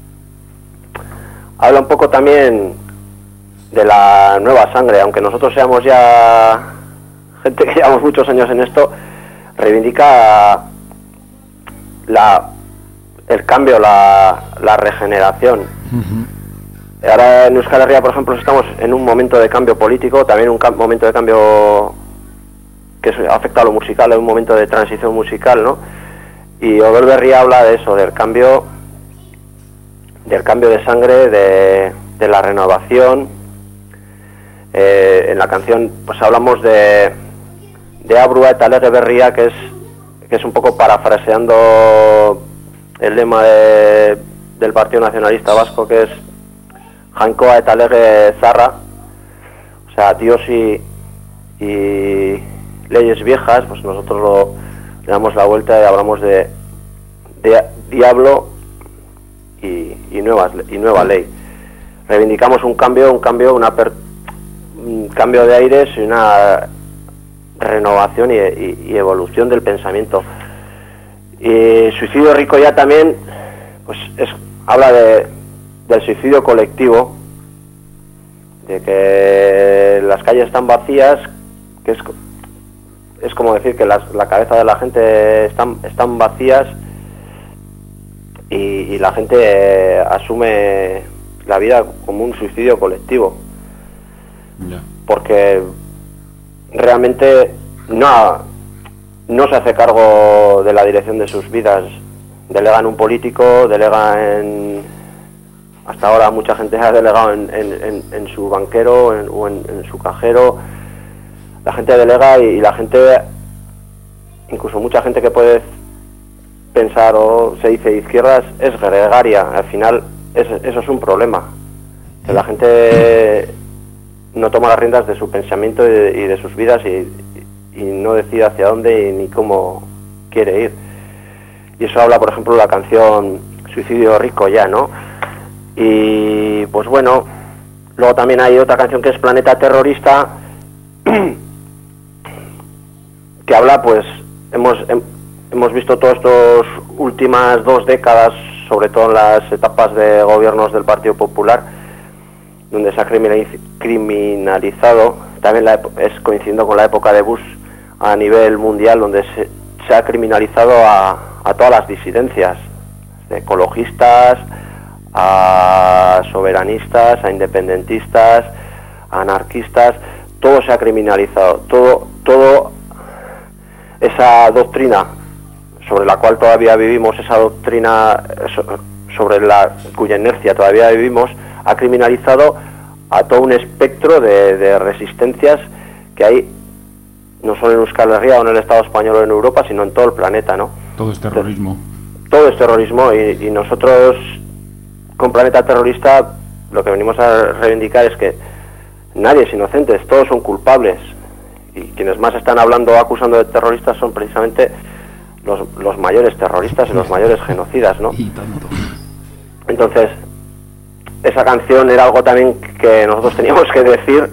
habla un poco también de la nueva sangre, aunque nosotros seamos ya gente que llevamos muchos años en esto, reivindica el cambio, la regeneración. Ahora en Euskal Herria, por ejemplo, estamos en un momento de cambio político, también un momento de cambio que afecta a lo musical, es un momento de transición musical, ¿no? Y Odol Berria habla de eso, del cambio de sangre, de la renovación. En la canción pues hablamos de Abrua eta lege berria, que es un poco parafraseando el lema del Partido Nacionalista Vasco, que es Jainkoa eta lege zarra, o sea, Dios y leyes viejas. Pues nosotros le damos la vuelta y hablamos de diablo y nueva ley. Reivindicamos un cambio, un cambio de aires y una renovación y evolución del pensamiento. Y Suicidio Rico ya también pues habla del suicidio colectivo, de que las calles están vacías, que es como decir que la cabeza de la gente están vacías y la gente asume la vida como un suicidio colectivo. Ya. Porque realmente no se hace cargo de la dirección de sus vidas, delega en un político, hasta ahora mucha gente ha delegado en su banquero o en su cajero. La gente delega y la gente, incluso mucha gente que puede pensar o se dice de izquierdas, es gregaria. Al final eso es un problema, que la gente no toma las riendas de su pensamiento y de sus vidas y no decide hacia dónde ni cómo quiere ir. Y eso habla, por ejemplo, la canción Suicidio Rico ya, ¿no? Y pues bueno, luego también hay otra canción que es Planeta Terrorista, que habla, pues hemos visto todas estas últimas 2 décadas, sobre todo en las etapas de gobiernos del Partido Popular, donde se ha criminalizado, también es coincidiendo con la época de Bush a nivel mundial, donde se ha criminalizado a todas las disidencias, de ecologistas, a soberanistas, a independentistas, a anarquistas. Todo se ha criminalizado, todo esa doctrina sobre la cual todavía vivimos, esa doctrina sobre cuya inercia todavía vivimos, ha criminalizado a todo un espectro de resistencias que hay, no solo en Euskal Herria o en el Estado español o en Europa, sino en todo el planeta, ¿no? Todo es terrorismo. Todo es terrorismo y nosotros con Planeta Terrorista lo que venimos a reivindicar es que nadie es inocente, todos son culpables, y quienes más están hablando, acusando de terroristas son precisamente los mayores terroristas y los mayores genocidas, ¿no? Entonces, esa canción era algo también que nosotros teníamos que decir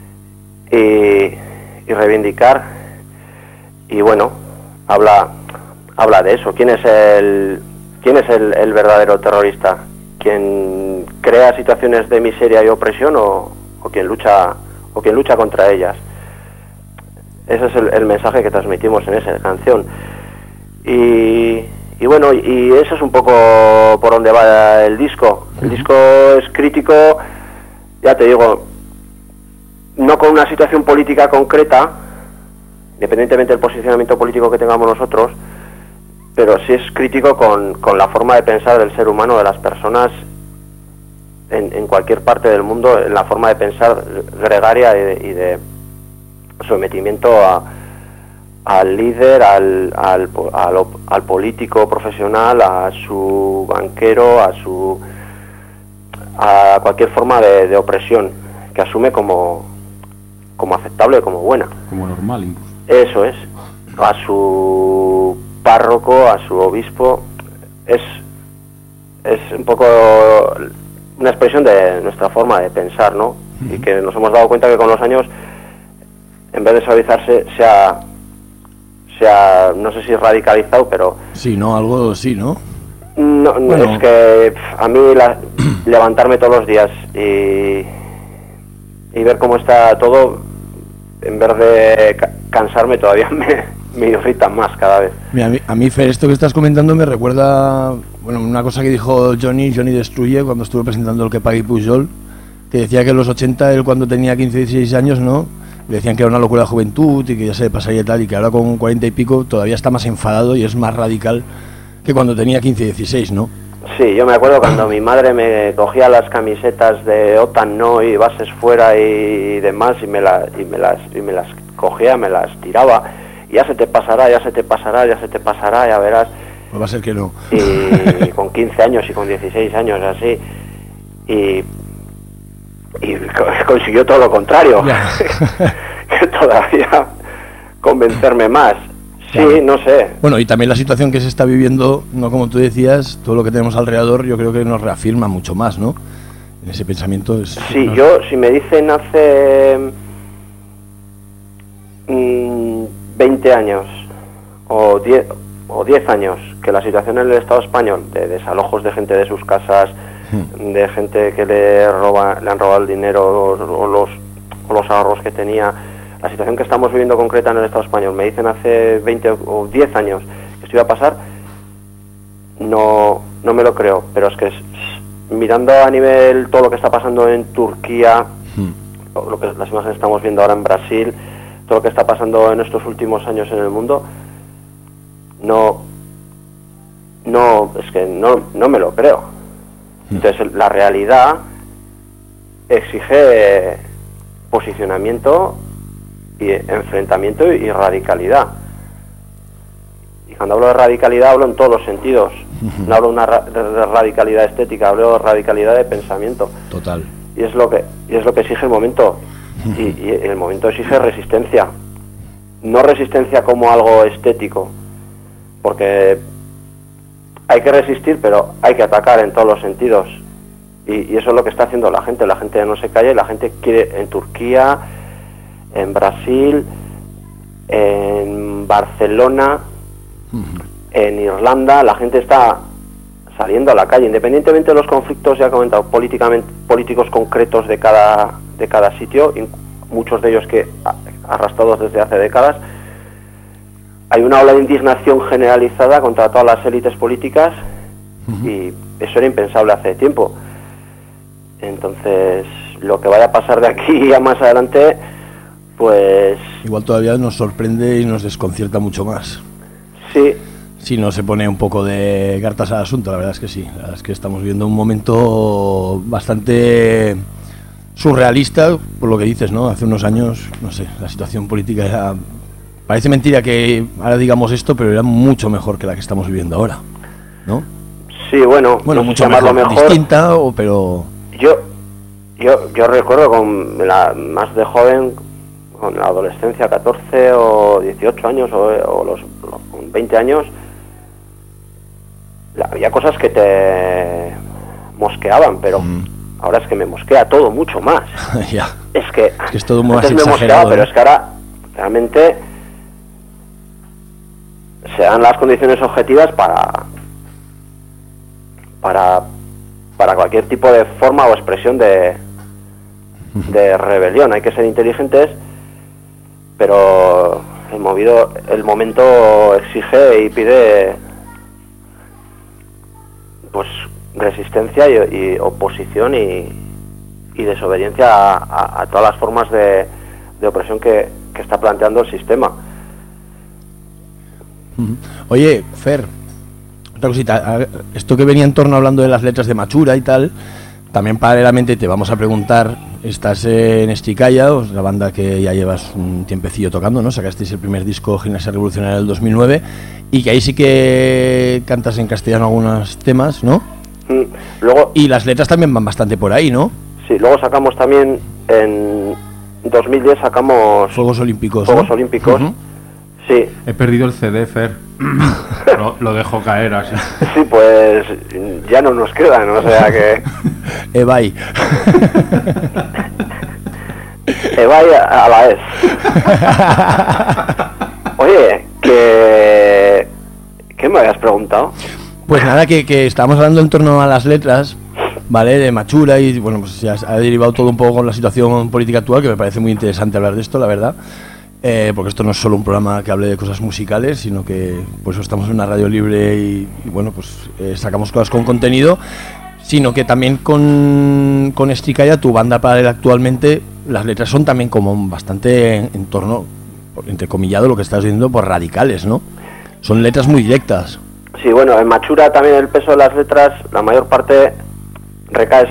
y reivindicar, y bueno, habla de eso. ¿Quién es el verdadero terrorista? ¿Quien crea situaciones de miseria y opresión o quien lucha contra ellas? Ese es el mensaje que transmitimos en esa canción. Y bueno, y eso es un poco por donde va el disco. El disco es crítico, ya te digo, no con una situación política concreta, independientemente del posicionamiento político que tengamos nosotros, pero sí es crítico con la forma de pensar del ser humano, de las personas en cualquier parte del mundo, en la forma de pensar gregaria y de sometimiento al líder, al político profesional, a su banquero, a cualquier forma de opresión que asume como aceptable, como buena. Como normal, incluso. Eso es. A su párroco, a su obispo, es un poco una expresión de nuestra forma de pensar, ¿no? Y que nos hemos dado cuenta que con los años, en vez de suavizarse, se ha no sé si radicalizado, pero... Sí, ¿no? Algo sí, ¿no? No, Bueno. es que a mí levantarme todos los días y ver cómo está todo, en vez de cansarme, todavía me irrita más cada vez. Mira, a mí, Fer, esto que estás comentando me recuerda, bueno, una cosa que dijo Johnny Destruye cuando estuvo presentando el Que Pagui Pujol, que decía que en los 80, él cuando tenía 15, 16 años, ¿no?, le decían que era una locura de juventud y que ya se le pasaría y tal, y que ahora con 40 y pico todavía está más enfadado y es más radical que cuando tenía 15 y 16, ¿no? Sí, yo me acuerdo cuando mi madre me cogía las camisetas de OTAN no y bases fuera y demás y me las cogía, me las tiraba. Y ya se te pasará, ya se te pasará, ya se te pasará, ya verás. Pues va a ser que no. Y con 15 años y con 16 años así. Y consiguió todo lo contrario. Que todavía convencerme más. Sí, Claro. no sé. Bueno, y también la situación que se está viviendo, no como tú decías, todo lo que tenemos alrededor, yo creo que nos reafirma mucho más, ¿no? En ese pensamiento es... Sí, no- si me dicen hace 20 años o 10 años que la situación en el Estado español, de desalojos de gente de sus casas, de gente que le han robado el dinero o los ahorros que tenía, la situación que estamos viviendo concreta en el Estado español, me dicen hace 20 o 10 años que esto iba a pasar, no me lo creo, pero es que mirando a nivel todo lo que está pasando en Turquía, lo que las imágenes que estamos viendo ahora en Brasil, todo lo que está pasando en estos últimos años en el mundo, es que no me lo creo. Entonces la realidad exige posicionamiento y enfrentamiento y radicalidad. Y cuando hablo de radicalidad hablo en todos los sentidos. No hablo de radicalidad estética, hablo de radicalidad de pensamiento. Total. Y es lo que exige el momento. Y el momento exige resistencia. No resistencia como algo estético, porque hay que resistir, pero hay que atacar en todos los sentidos. Y eso es lo que está haciendo la gente. La gente no se calla y la gente quiere en Turquía, en Brasil, en Barcelona, en Irlanda, la gente está saliendo a la calle, independientemente de los conflictos, ya he comentado, políticos concretos de cada sitio, muchos de ellos que arrastrados desde hace décadas. Hay una ola de indignación generalizada contra todas las élites políticas y eso era impensable hace tiempo. Entonces, lo que vaya a pasar de aquí a más adelante, pues... Igual todavía nos sorprende y nos desconcierta mucho más. Sí. Si no se pone un poco de cartas al asunto, la verdad es que sí. La verdad es que estamos viendo un momento bastante surrealista, por lo que dices, ¿no? Hace unos años, no sé, la situación política era... Parece mentira que ahora digamos esto, pero era mucho mejor que la que estamos viviendo ahora, ¿no? Sí, bueno, Bueno, no sé mucho llamarlo mejor, distinta, pero... Yo recuerdo más de joven, con la adolescencia, 14 o 18 años con 20 años, había cosas que te mosqueaban, pero ahora es que me mosquea todo mucho más. Ya. Es que es todo más antes me exagerado, mosqueaba, pero ¿eh? es que ahora realmente se dan las condiciones objetivas para cualquier tipo de forma o expresión de rebelión. Hay que ser inteligentes, pero el momento exige y pide pues resistencia y oposición y y desobediencia a todas las formas de opresión que está planteando el sistema. Oye, Fer, otra cosita, esto que venía en torno hablando de las letras de Machura y tal, también paralelamente te vamos a preguntar, estás en Estricalla, la banda que ya llevas un tiempecillo tocando, ¿no? Sacasteis el primer disco Gimnasia Revolucionaria del 2009 y que ahí sí que cantas en castellano algunos temas, ¿no? Luego, y las letras también van bastante por ahí, ¿no? Sí, luego sacamos también, en 2010 sacamos Juegos Olímpicos, Juegos ¿no? Olímpicos. Uh-huh. Sí. He perdido el CD, Fer. lo dejo caer así. Sí, pues ya no nos quedan, o sea que... Ebay. Ebay a la vez. Oye, ¿qué me habías preguntado? Pues nada, que estábamos hablando en torno a las letras, ¿vale? De Machura y bueno, pues ya ha derivado todo un poco con la situación política actual, que me parece muy interesante hablar de esto, la verdad. Porque esto no es solo un programa que hable de cosas musicales, sino que pues estamos en una radio libre y bueno, pues sacamos cosas con contenido, sino que también con Estricalla, tu banda paralela actualmente, las letras son también como bastante en torno, entrecomillado lo que estás diciendo, por radicales, ¿no? Son letras muy directas. Sí, bueno, en Machura también el peso de las letras, la mayor parte recae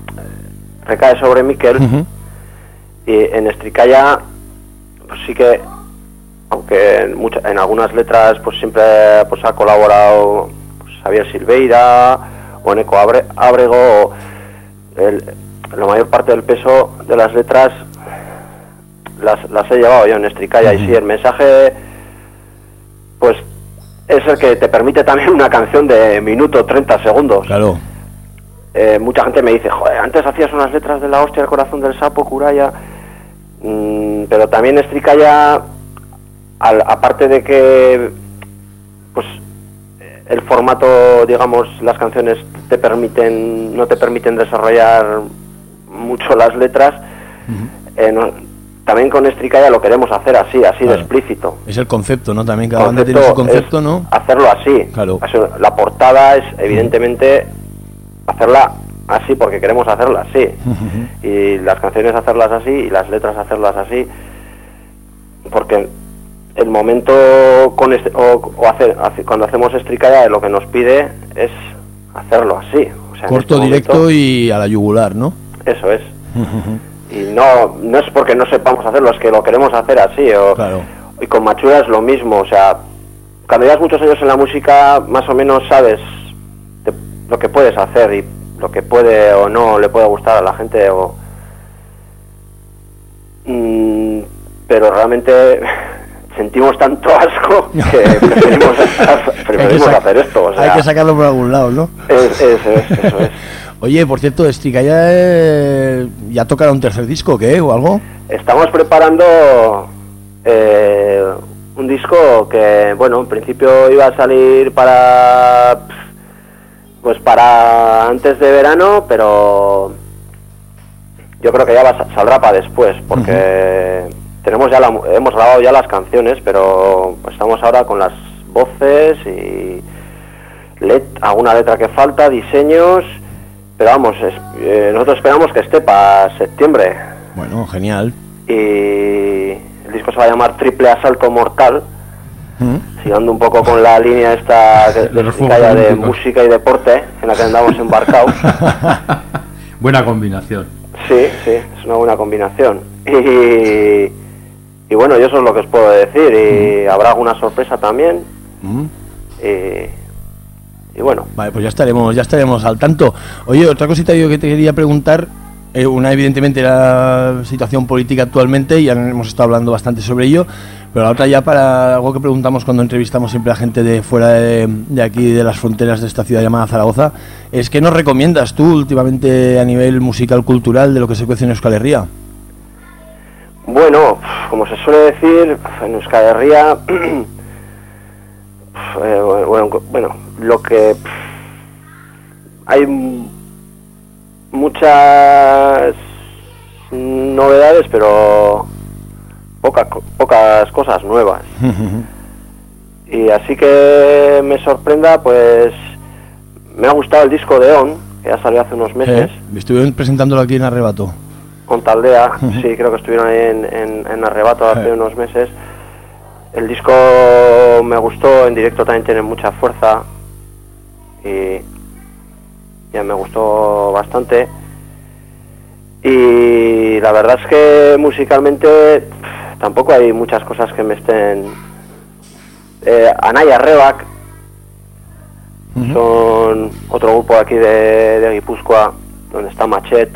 sobre Miquel. Uh-huh. Y en Estricalla, pues sí que, aunque en algunas letras pues siempre pues ha colaborado pues, Xavier Silveira o Eneco Ábrego, la mayor parte del peso de las letras las he llevado yo en Estricalla. Uh-huh. Y sí, el mensaje pues es el que te permite también una canción de minuto 30 segundos. Claro. Mucha gente me dice, joder, antes hacías unas letras de la hostia, El corazón del sapo, Curaya, pero también Estricalla, aparte de que pues el formato, digamos, las canciones no te permiten desarrollar mucho las letras. Uh-huh. También con Estricalla lo queremos hacer así claro. De explícito. Es el concepto, ¿no? También cada banda tiene su concepto, ¿no? Hacerlo así. Claro. La portada es, evidentemente, hacerla así porque queremos hacerla así. Uh-huh. Y las canciones hacerlas así y las letras hacerlas así. Porque el momento cuando hacemos Estricalla lo que nos pide es hacerlo así. O sea, corto, directo y a la yugular, ¿no? Eso es. Uh-huh. Y no es porque no sepamos hacerlo, es que lo queremos hacer así. Claro. Y con Machura es lo mismo, o sea, cuando llevas muchos años en la música, más o menos sabes lo que puedes hacer y lo que puede o no le puede gustar a la gente. Pero realmente sentimos tanto asco que preferimos hacer esto. O sea, hay que sacarlo por algún lado, ¿no? Eso es. Oye, por cierto, Estricalla ya tocará un tercer disco, ¿qué? ¿O algo? Estamos preparando un disco que, bueno, en principio iba a salir para antes de verano, pero yo creo que ya saldrá para después, porque uh-huh. hemos grabado ya las canciones, pero estamos ahora con las voces y alguna letra que falta, diseños. Pero vamos, nosotros esperamos que esté para septiembre. Bueno, genial. Y el disco se va a llamar Triple Asalto Mortal, siguiendo un poco con la línea esta de música y deporte en la que andamos embarcados. Buena combinación. Sí, es una buena combinación. Y bueno, yo eso es lo que os puedo decir. Y habrá alguna sorpresa también. Y bueno. Vale, pues ya estaremos al tanto. Oye, otra cosita yo que te quería preguntar, una evidentemente la situación política actualmente, ya hemos estado hablando bastante sobre ello, pero la otra ya para algo que preguntamos cuando entrevistamos siempre a gente de fuera de aquí, de las fronteras de esta ciudad llamada Zaragoza, es ¿qué nos recomiendas tú últimamente a nivel musical, cultural, de lo que se cuece en Euskal Herria? Bueno, como se suele decir, en Euskal Herria... bueno, lo que hay muchas novedades, pero pocas cosas nuevas. Y así que me sorprenda, pues me ha gustado el disco de On, que ya salió hace unos meses. Estuvieron presentándolo aquí en Arrebato. Con Taldea, sí, creo que estuvieron ahí en Arrebato hace unos meses. El disco me gustó, en directo también tiene mucha fuerza y ya me gustó bastante. Y la verdad es que musicalmente tampoco hay muchas cosas que me estén... Anaya Rebak son otro grupo aquí de Guipúzcoa, donde está Machet,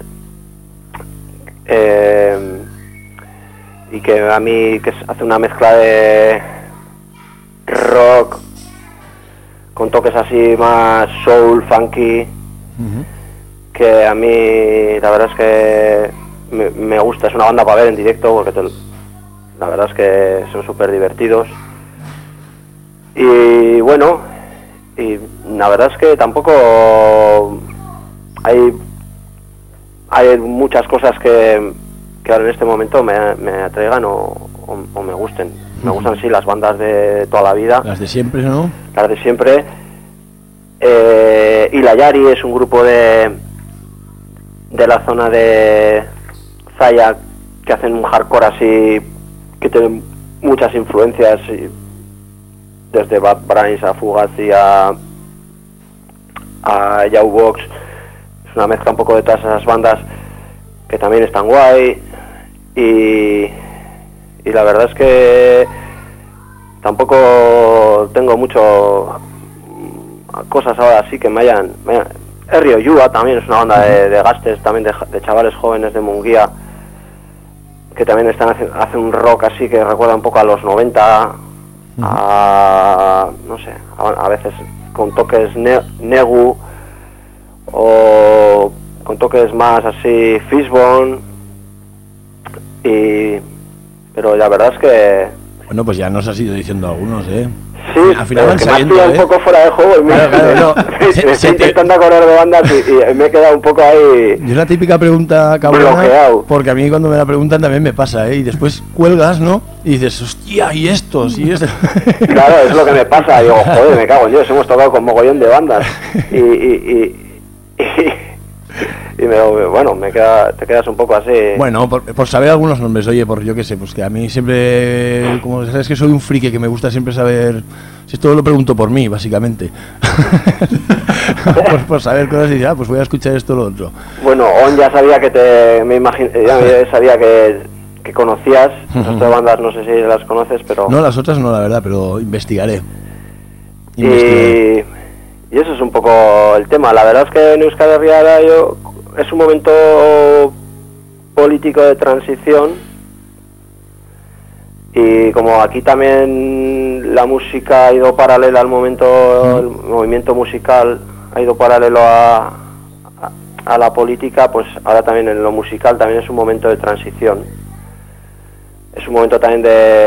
y que a mí hace una mezcla de rock con toques así más soul, funky, que a mí la verdad es que me gusta. Es una banda para ver en directo porque la verdad es que son súper divertidos. Y bueno, y la verdad es que tampoco hay muchas cosas que ahora en este momento me atraigan o me gusten. Me gustan sí las bandas de toda la vida. Las de siempre, ¿no? Las de siempre. Y la Yari es un grupo de la zona de Zaya que hacen un hardcore así, que tienen muchas influencias, desde Bad Brains a Fugazi a Yaubox. Es una mezcla un poco de todas esas bandas que también están guay, y la verdad es que tampoco tengo mucho cosas ahora así que me hayan... Rio Yua también es una banda de gastes, también de chavales jóvenes de Munguía, que también hace un rock así que recuerda un poco a los 90, no sé, a veces con toques negu o con toques más así Fishbone, pero la verdad es que... Bueno, pues ya nos has ido diciendo algunos, Sí, al final van que me has saliendo, pillado un poco fuera de juego y me estoy intentando acordar de bandas y me he quedado un poco ahí... Y es la típica pregunta cabrona, bloqueado. porque a mí cuando me la preguntan también me pasa, y después cuelgas, ¿no? Y dices, hostia, ¿y estos? ¿Y esto? Claro, es lo que me pasa, digo, joder, me cago en Dios, hemos tocado con mogollón de bandas y bueno, te quedas un poco así. Bueno, por saber algunos nombres, oye, por yo qué sé, pues que a mí siempre, como sabes que soy un friki, que me gusta siempre saber, si esto lo pregunto por mí, básicamente. por saber cosas y pues voy a escuchar esto o lo otro. Bueno, On ya sabía que ya sabía que conocías, las otras bandas no sé si las conoces, pero... No, las otras no, la verdad, pero investigaré. Y eso es un poco el tema. La verdad es que en Euskal Herria es un momento político de transición, y como aquí también la música ha ido paralela al momento, el movimiento musical ha ido paralelo a la política, pues ahora también en lo musical también es un momento de transición. Es un momento también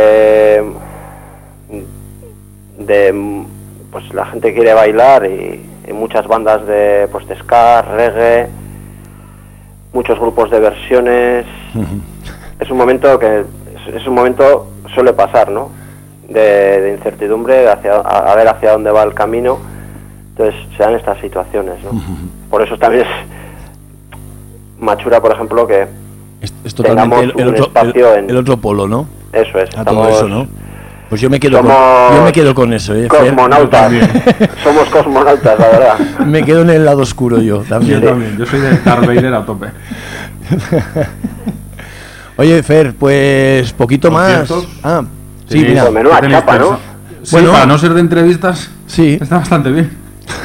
de pues la gente quiere bailar, y muchas bandas de ska, reggae, muchos grupos de versiones. Es un momento suele pasar, ¿no? De incertidumbre, a ver hacia dónde va el camino. Entonces se dan estas situaciones, ¿no? Por eso también es Machura, por ejemplo, que es totalmente el otro polo, ¿no? Eso es. A todo eso, ¿no? Pues yo me quedo con eso, cosmonautas. Somos cosmonautas, la verdad. Me quedo en el lado oscuro yo también. Yo también, yo soy de Darth Vader a tope. Oye, Fer, pues poquito más. Sí, mira. Pues menuda chapa, ¿no? Sí, bueno, para no ser de entrevistas, sí, está bastante bien.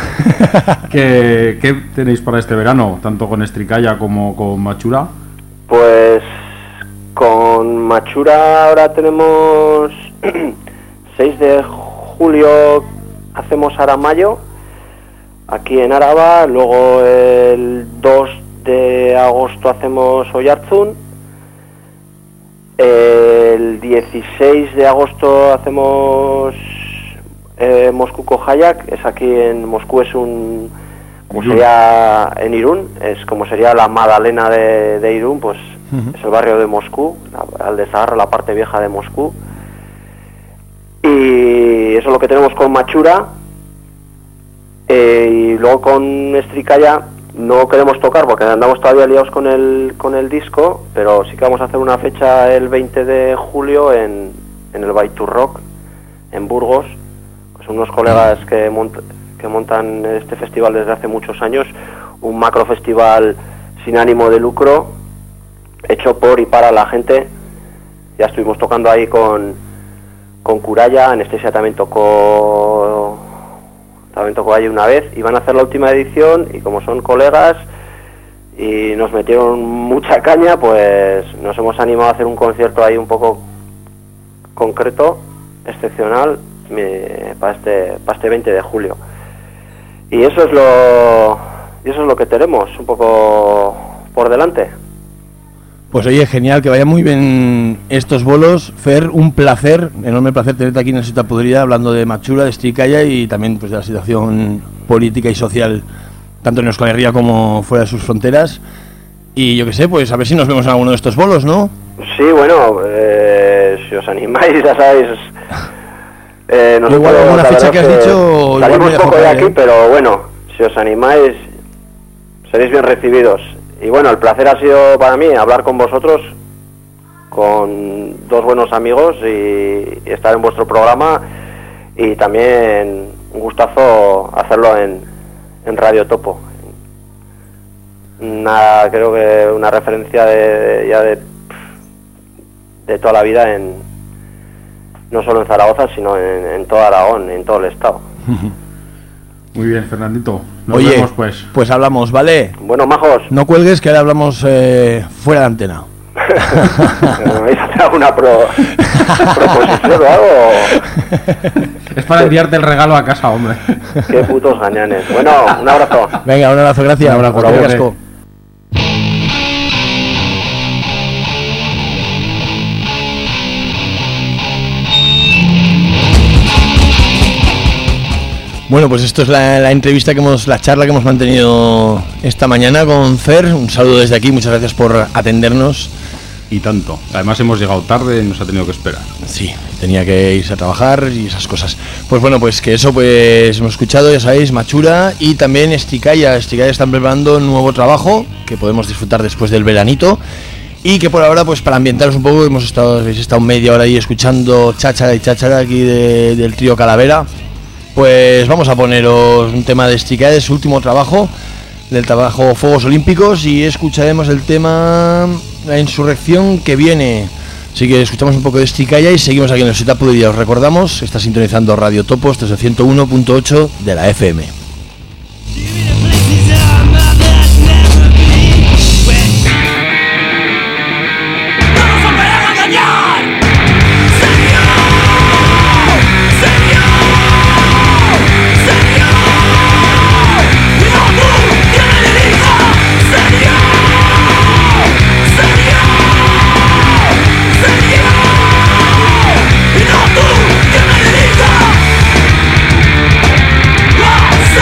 ¿Qué tenéis para este verano, tanto con Estricalla como con Machura? Pues con Machura ahora tenemos 6 de julio hacemos Aramayo aquí en Araba, luego el 2 de agosto hacemos Oyarzún, el 16 de agosto hacemos Moscú Hayak, es aquí en Moscú, es un, como sería en Irún, es como sería la Magdalena de Irún, pues es el barrio de Moscú, al desagarro, la parte vieja de Moscú. Y eso es lo que tenemos con Machura. Y luego con Estricalla no queremos tocar porque andamos todavía liados con el disco, pero sí que vamos a hacer una fecha el 20 de julio en el By to Rock, en Burgos. Son unos colegas que montan este festival desde hace muchos años, un macro festival sin ánimo de lucro, hecho por y para la gente. Ya estuvimos tocando ahí con Curaya, Anestesia también tocó ahí una vez, y van a hacer la última edición, y como son colegas y nos metieron mucha caña, pues nos hemos animado a hacer un concierto ahí un poco concreto, excepcional, para este 20 de julio. Y eso es lo que tenemos un poco por delante. Pues oye, genial, que vaya muy bien estos bolos. Fer, un placer, enorme placer tenerte aquí en la Ciutat Podrida, hablando de Machura, de Estricalla y también pues de la situación política y social, tanto en Euskal Herria como fuera de sus fronteras. Y yo qué sé, pues a ver si nos vemos en alguno de estos bolos, ¿no? Sí, bueno, si os animáis, ya sabéis. Igual alguna fecha que has dicho... Salimos un poco de aquí, pero bueno, si os animáis, seréis bien recibidos. Y bueno, el placer ha sido para mí hablar con vosotros, con dos buenos amigos, y estar en vuestro programa, y también un gustazo hacerlo en Radio Topo. Creo que una referencia de toda la vida, no solo en Zaragoza, sino en todo Aragón, en todo el estado. Muy bien, Fernandito. Nos Oye, vemos pues. Pues hablamos, ¿vale? Bueno, majos. No cuelgues, que ahora hablamos fuera de antena. ¿Me vais a hacer alguna proposición o algo? Es para enviarte el regalo a casa, hombre. Qué putos gañanes. Bueno, un abrazo. Venga, un abrazo, gracias. Un abrazo, Por favor, cuídate. casco. Bueno, pues esto es la entrevista la charla que hemos mantenido esta mañana con Fer. Un saludo desde aquí, muchas gracias por atendernos. Y tanto. Además hemos llegado tarde y nos ha tenido que esperar. Sí, tenía que irse a trabajar y esas cosas. Pues bueno, pues que eso, pues hemos escuchado, ya sabéis, Machura y también Estricalla. Estricalla están preparando un nuevo trabajo que podemos disfrutar después del veranito. Y que por ahora, pues para ambientaros un poco, habéis estado media hora ahí escuchando cháchara y cháchara aquí del trío Calavera. Pues vamos a poneros un tema de Estricalla, de su último trabajo, del trabajo Fuegos Olímpicos, y escucharemos el tema La Insurrección que viene. Así que escuchamos un poco de Estricalla y seguimos aquí en la Ciutat Podrida. Os recordamos, está sintonizando Radio Topo, este es el 101.8 de la FM. Señor,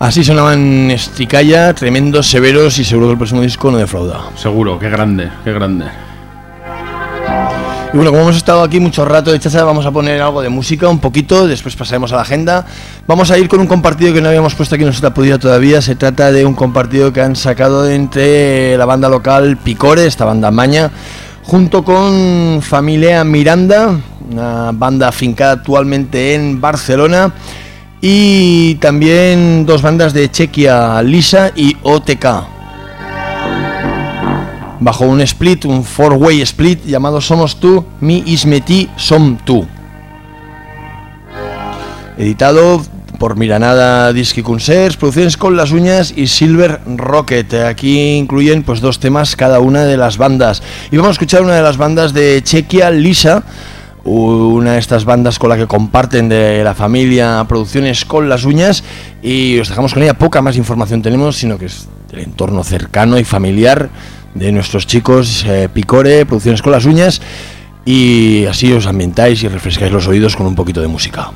Así sonaban Estricalla, tremendos, severos, y seguro que el próximo disco no defrauda. Seguro, qué grande, qué grande. Y bueno, como hemos estado aquí mucho rato de chacha, vamos a poner algo de música, un poquito, después pasaremos a la agenda. Vamos a ir con un compartido que no habíamos puesto aquí en nuestra pudida todavía. Se trata de un compartido que han sacado entre la banda local Picore, esta banda maña, junto con Familia Miranda, una banda afincada actualmente en Barcelona, y también dos bandas de Chequia, Lisa y OTK, bajo un split, un four-way split llamado Somos Tú, Mi Ismeti Som Tú, editado por Miranada Disc y Concerts, Producciones con las Uñas y Silver Rocket. Aquí incluyen pues dos temas cada una de las bandas, y vamos a escuchar una de las bandas de Chequia, Lisa, una de estas bandas con la que comparten de la familia Producciones con las Uñas, y os dejamos con ella. Poca más información tenemos, sino que es del entorno cercano y familiar de nuestros chicos Picore, Producciones con las Uñas, y así os ambientáis y refrescáis los oídos con un poquito de música.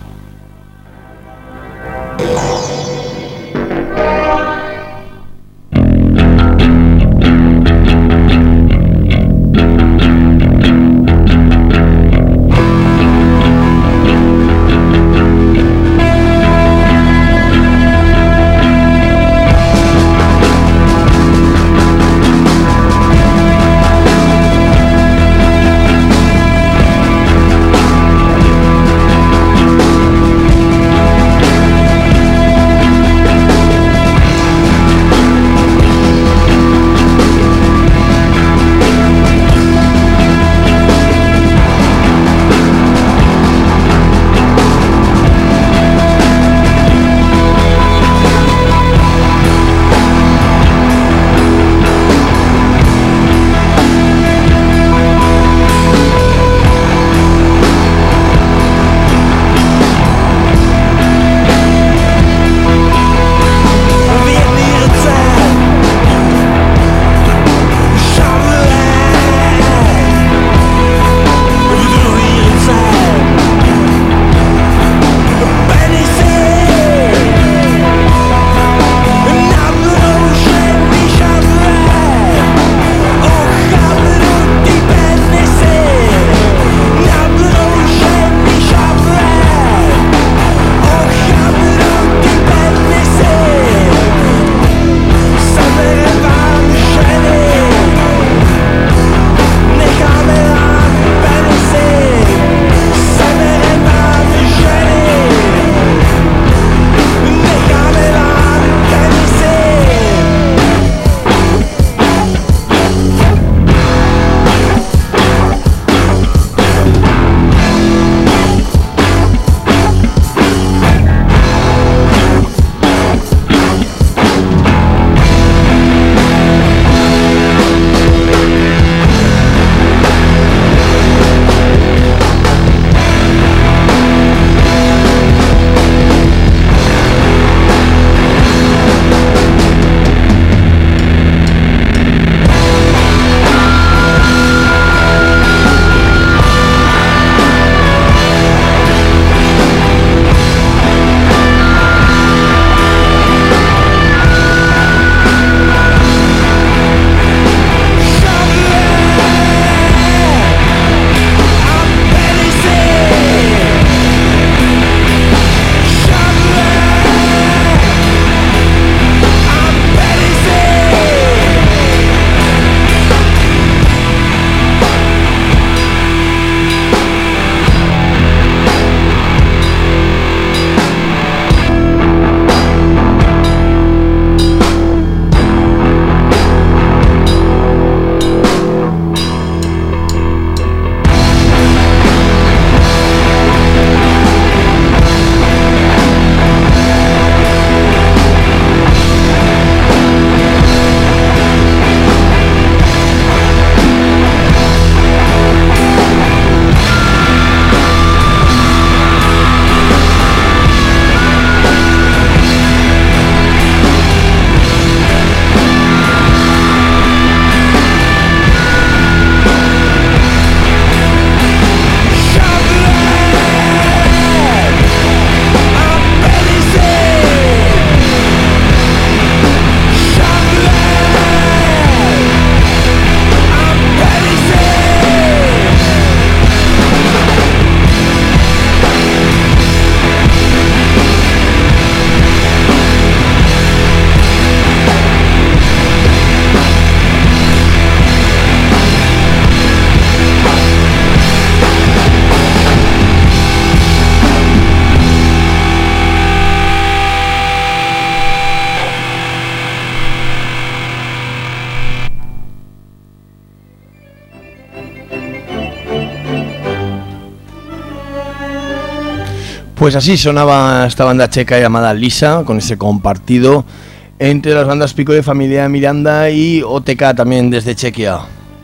Pues así sonaba esta banda checa llamada Lisa, con ese compartido entre las bandas Pico de Familia Miranda y OTK también desde Chequia.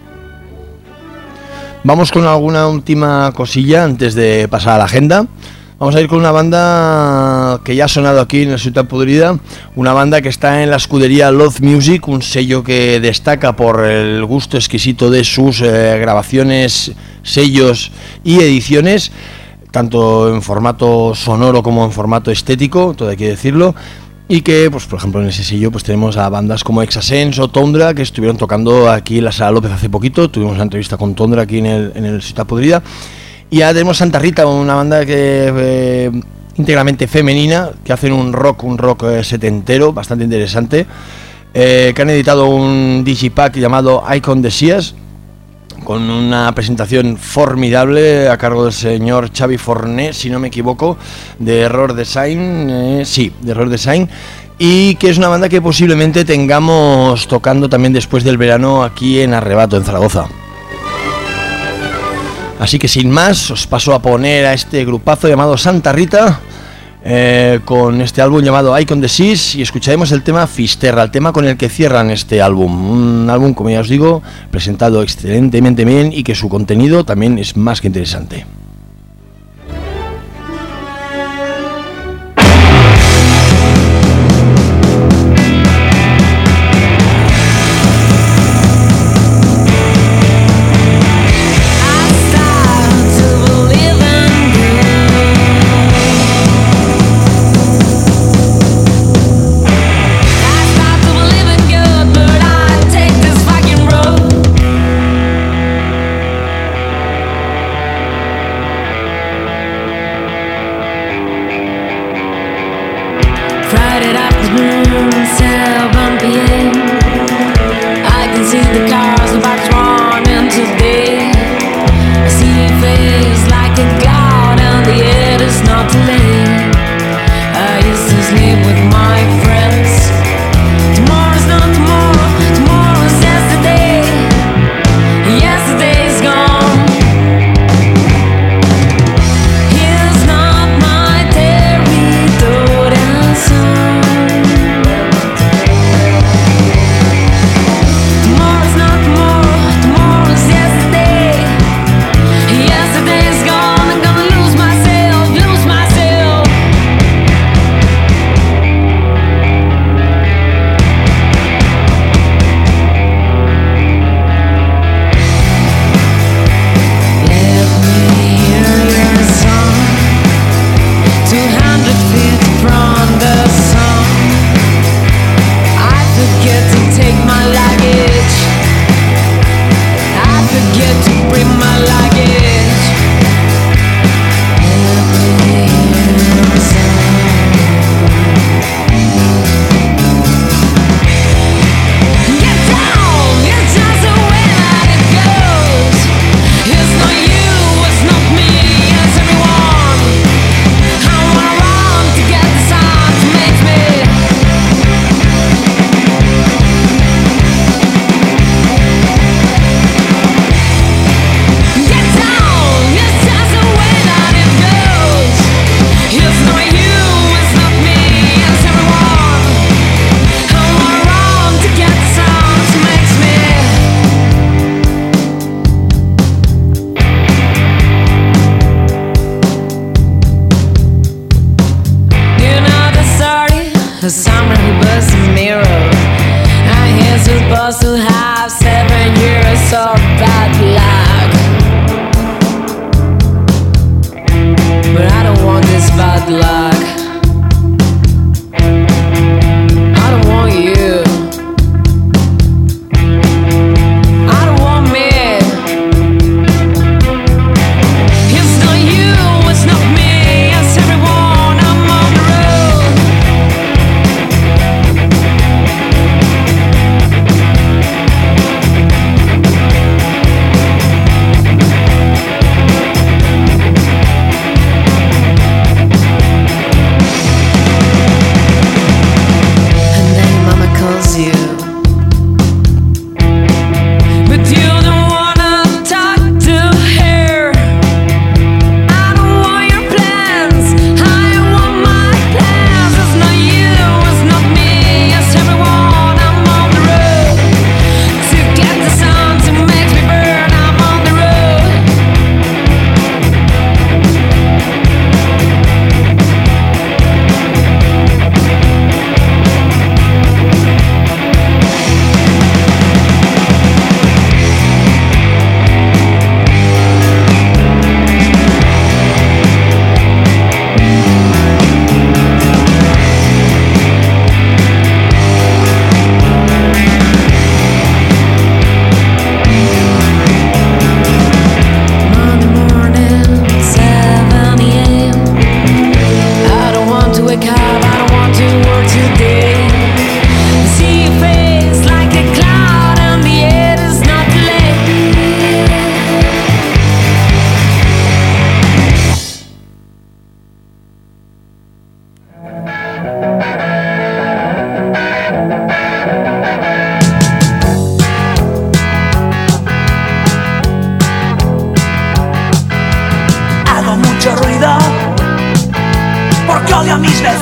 Vamos con alguna última cosilla antes de pasar a la agenda. Vamos a ir con una banda que ya ha sonado aquí en el Ciutat Podrida, una banda que está en la escudería Love Music, un sello que destaca por el gusto exquisito de sus grabaciones, sellos y ediciones, tanto en formato sonoro como en formato estético, todo hay que decirlo, y que, pues por ejemplo, en ese sello pues tenemos a bandas como Exasense o Tondra, que estuvieron tocando aquí en la Sala López hace poquito. Tuvimos una entrevista con Tondra aquí en el Ciutat Podrida. Y ya tenemos Santa Rita, una banda que íntegramente femenina, que hacen un rock setentero, bastante interesante, que han editado un digipack llamado Icon de Sias, con una presentación formidable a cargo del señor Xavi Forné, si no me equivoco, de Error Design, de Error Design, y que es una banda que posiblemente tengamos tocando también después del verano aquí en Arrebato, en Zaragoza. Así que sin más, os paso a poner a este grupazo llamado Santa Rita, con este álbum llamado Icon de Seas, y escucharemos el tema Fisterra, el tema con el que cierran este álbum. Un álbum, como ya os digo, presentado excelentemente bien y que su contenido también es más que interesante.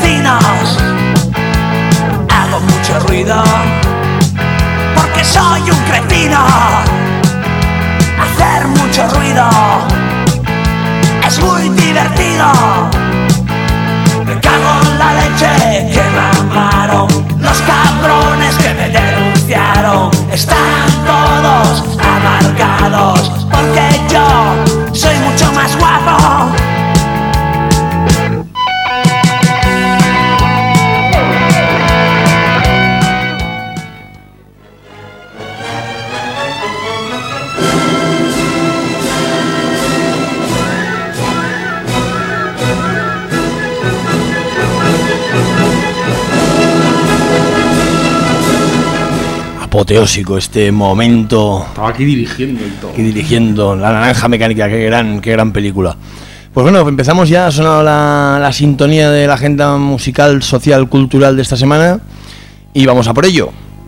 vecinos. Hago mucho ruido porque soy un cretino. Hacer mucho ruido es muy divertido. Me cago en la leche que me amaron. Los cabrones que me denunciaron están todos amargados porque yo soy mucho más guapo. Apoteósico este momento. Estaba aquí dirigiendo y todo. Aquí dirigiendo La Naranja Mecánica, qué gran película. Pues bueno, empezamos ya, ha sonado la sintonía de la agenda musical, social, cultural de esta semana y vamos a por ello.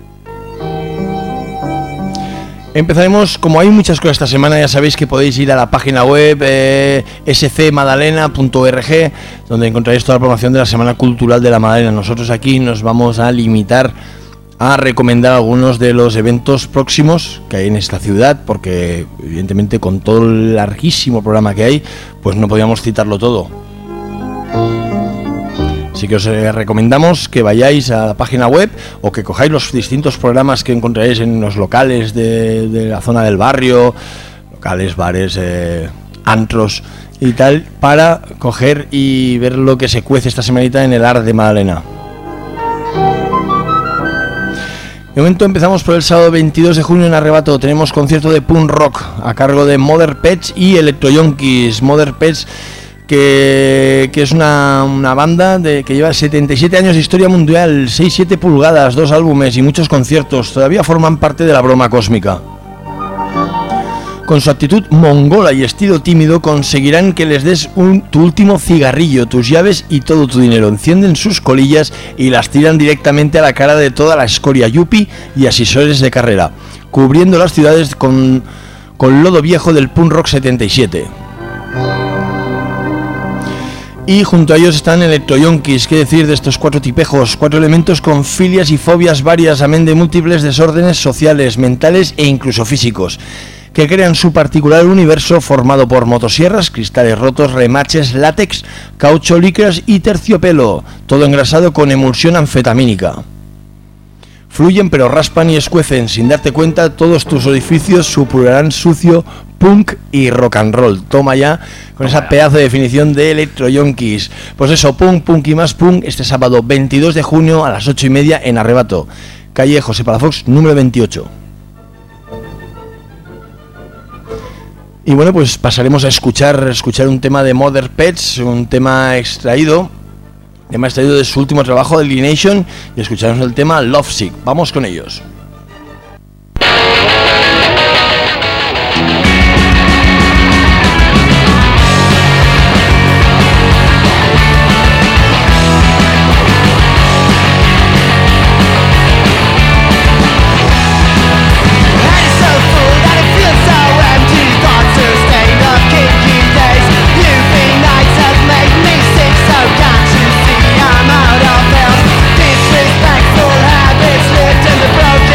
Empezaremos, como hay muchas cosas esta semana, ya sabéis que podéis ir a la página web scmadalena.org, donde encontraréis toda la programación de la Semana Cultural de la Madalena. Nosotros aquí nos vamos a limitar a recomendar algunos de los eventos próximos que hay en esta ciudad, porque evidentemente con todo el larguísimo programa que hay, pues no podíamos citarlo todo. Así que os recomendamos que vayáis a la página web o que cojáis los distintos programas que encontraréis en los locales de la zona del barrio, locales, bares, antros y tal, para coger y ver lo que se cuece esta semanita en el Ar de Madalena. De momento empezamos por el sábado 22 de junio en Arrebato. Tenemos concierto de punk rock a cargo de Mother Pets y Electro Yonkis. Mother Pets, que es una banda que lleva 77 años de historia mundial, 6-7 pulgadas, 2 álbumes y muchos conciertos. Todavía forman parte de la broma cósmica. Con su actitud mongola y estilo tímido conseguirán que les des tu último cigarrillo, tus llaves y todo tu dinero. Encienden sus colillas y las tiran directamente a la cara de toda la escoria yuppie y asesores de carrera, cubriendo las ciudades con lodo viejo del punk rock 77. Y junto a ellos están Electro Yonkis. ¿Qué decir de estos 4 tipejos? 4 elementos con filias y fobias varias, amén de múltiples desórdenes sociales, mentales e incluso físicos, que crean su particular universo formado por motosierras, cristales rotos, remaches, látex, caucho, licras y terciopelo, todo engrasado con emulsión anfetamínica. Fluyen pero raspan y escuecen, sin darte cuenta todos tus orificios supurarán sucio, punk y rock and roll. Toma ya con esa pedazo de definición de Electro Yonkis. Pues eso, punk y más punk, este sábado 22 de junio a las 8:30 en Arrebato, calle José Palafox, número 28. Y bueno, pues pasaremos a escuchar un tema de Mother Pets, un tema extraído de su último trabajo, de Alienation, y escucharemos el tema Lovesick. Vamos con ellos. Disrespectful habits lived in the broken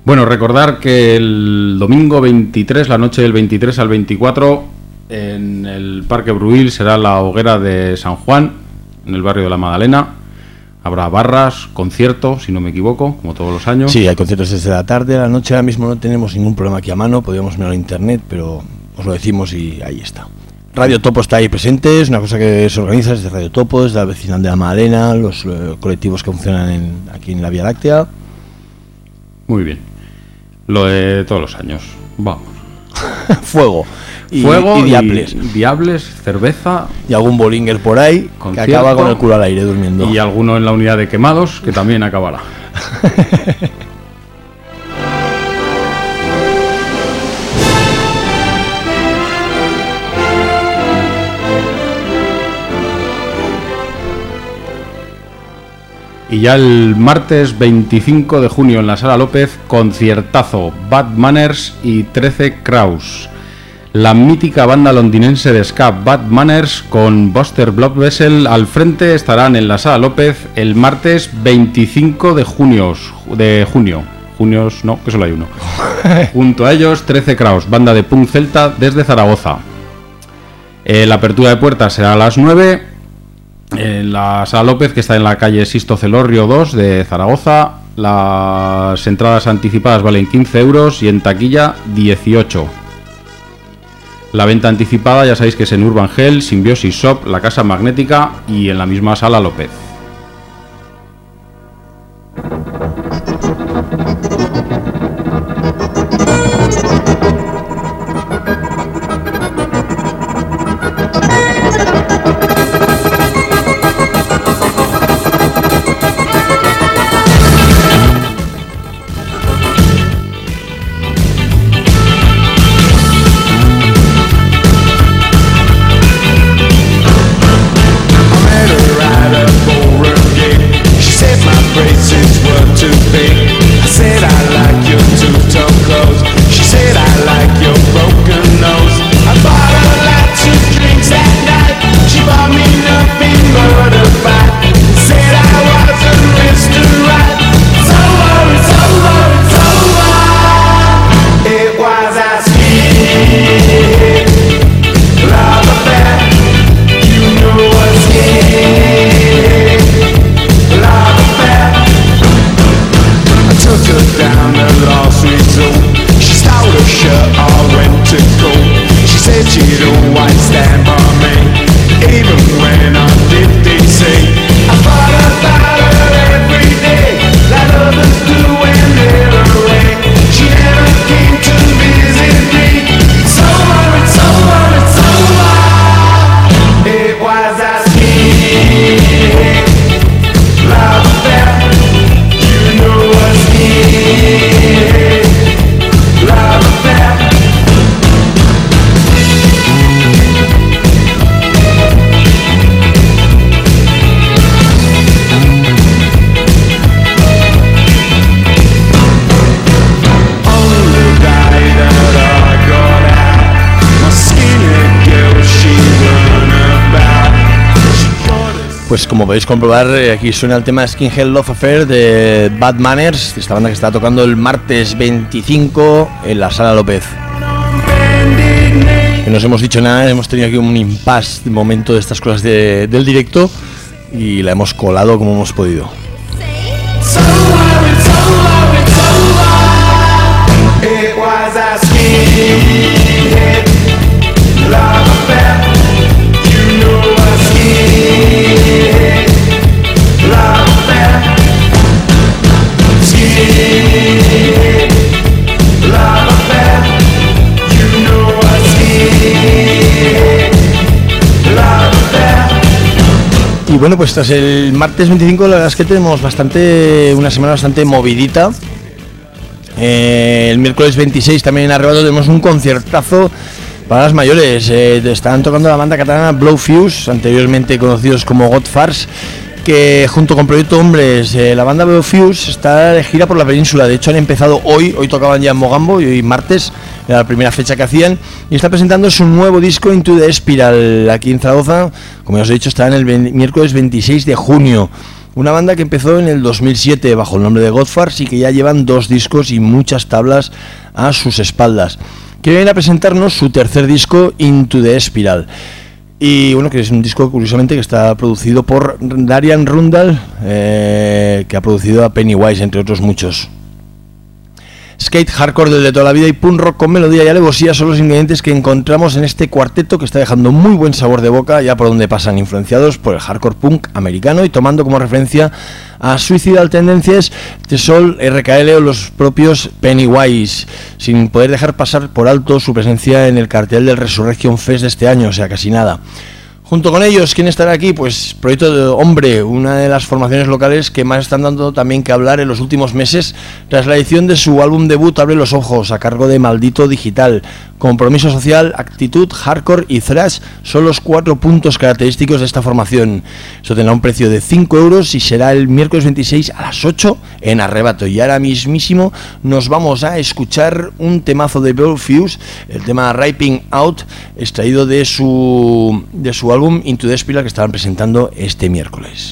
Bueno, recordar que el domingo 23, la noche del 23 al 24, en el Parque Bruil será la hoguera de San Juan, en el barrio de la Magdalena. Habrá barras, conciertos, si no me equivoco, como todos los años. Sí, hay conciertos desde la tarde, a la noche. Ahora mismo no tenemos ningún problema aquí a mano, podríamos mirar en internet, pero os lo decimos y ahí está. Radio Topo está ahí presente, es una cosa que se organiza desde Radio Topo, desde la vecinal de la Magdalena, los colectivos que funcionan aquí en la Vía Láctea. Muy bien. Lo de todos los años. Vamos. Fuego. Fuego y diables. Diables, cerveza. Y algún bolinger por ahí concierto, que acaba con el culo al aire durmiendo. Y alguno en la unidad de quemados que también acabará. Y ya el martes 25 de junio en la Sala López, conciertazo, Bad Manners y 13 Kraus. La mítica banda londinense de ska Bad Manners con Buster Bloodvessel al frente estarán en la Sala López el martes 25 de junio. Junios no, que solo hay uno. Junto a ellos 13 Kraus, banda de punk celta desde Zaragoza. La apertura de puertas será a las 9 en la Sala López, que está en la calle Sisto Celorrio 2 de Zaragoza. Las entradas anticipadas valen 15 euros y en taquilla 18. La venta anticipada ya sabéis que es en Urban Hell, Symbiosis Shop, la Casa Magnética y en la misma Sala López. Pues como podéis comprobar, aquí suena el tema Skinhead Love Affair de Bad Manners, esta banda que está tocando el martes 25 en la Sala López. Que no os hemos dicho nada, hemos tenido aquí un impasse de momento de estas cosas del directo y la hemos colado como hemos podido. Y bueno, pues tras el martes 25 la verdad es que tenemos una semana bastante movidita. El miércoles 26 también en Arrebato tenemos un conciertazo para las mayores. Están tocando la banda catalana Blowfuse, anteriormente conocidos como Godfarce, que junto con Proyecto Hombres, la banda Blowfuse está de gira por la península. De hecho han empezado hoy tocaban ya en Mogambo y hoy martes era la primera fecha que hacían, y está presentando su nuevo disco Into the Spiral aquí en Zaragoza. Como ya os he dicho, estará en el miércoles 26 de junio. Una banda que empezó en el 2007 bajo el nombre de Godfarts y que ya llevan 2 discos y muchas tablas a sus espaldas. Que vienen a presentarnos su tercer disco, Into the Spiral. Y bueno, que es un disco curiosamente que está producido por Darian Rundal, que ha producido a Pennywise, entre otros muchos. Skate hardcore desde toda la vida y punk rock con melodía y alevosía son los ingredientes que encontramos en este cuarteto que está dejando muy buen sabor de boca ya por donde pasan, influenciados por el hardcore punk americano y tomando como referencia a Suicidal Tendencies, The Soul, RKL o los propios Pennywise, sin poder dejar pasar por alto su presencia en el cartel del Resurrection Fest de este año, o sea, casi nada. Junto con ellos, ¿quién estará aquí? Pues Proyecto de Hombre, una de las formaciones locales que más están dando también que hablar en los últimos meses, tras la edición de su álbum debut Abre los Ojos, a cargo de Maldito Digital. Compromiso social, actitud, hardcore y thrash son los 4 puntos característicos de esta formación. Eso tendrá un precio de 5 euros y será el miércoles 26 a las 8 en Arrebato. Y ahora mismísimo nos vamos a escuchar un temazo de Bellfuse, el tema Ripping Out, extraído de su álbum Into the Spiral que estaban presentando este miércoles.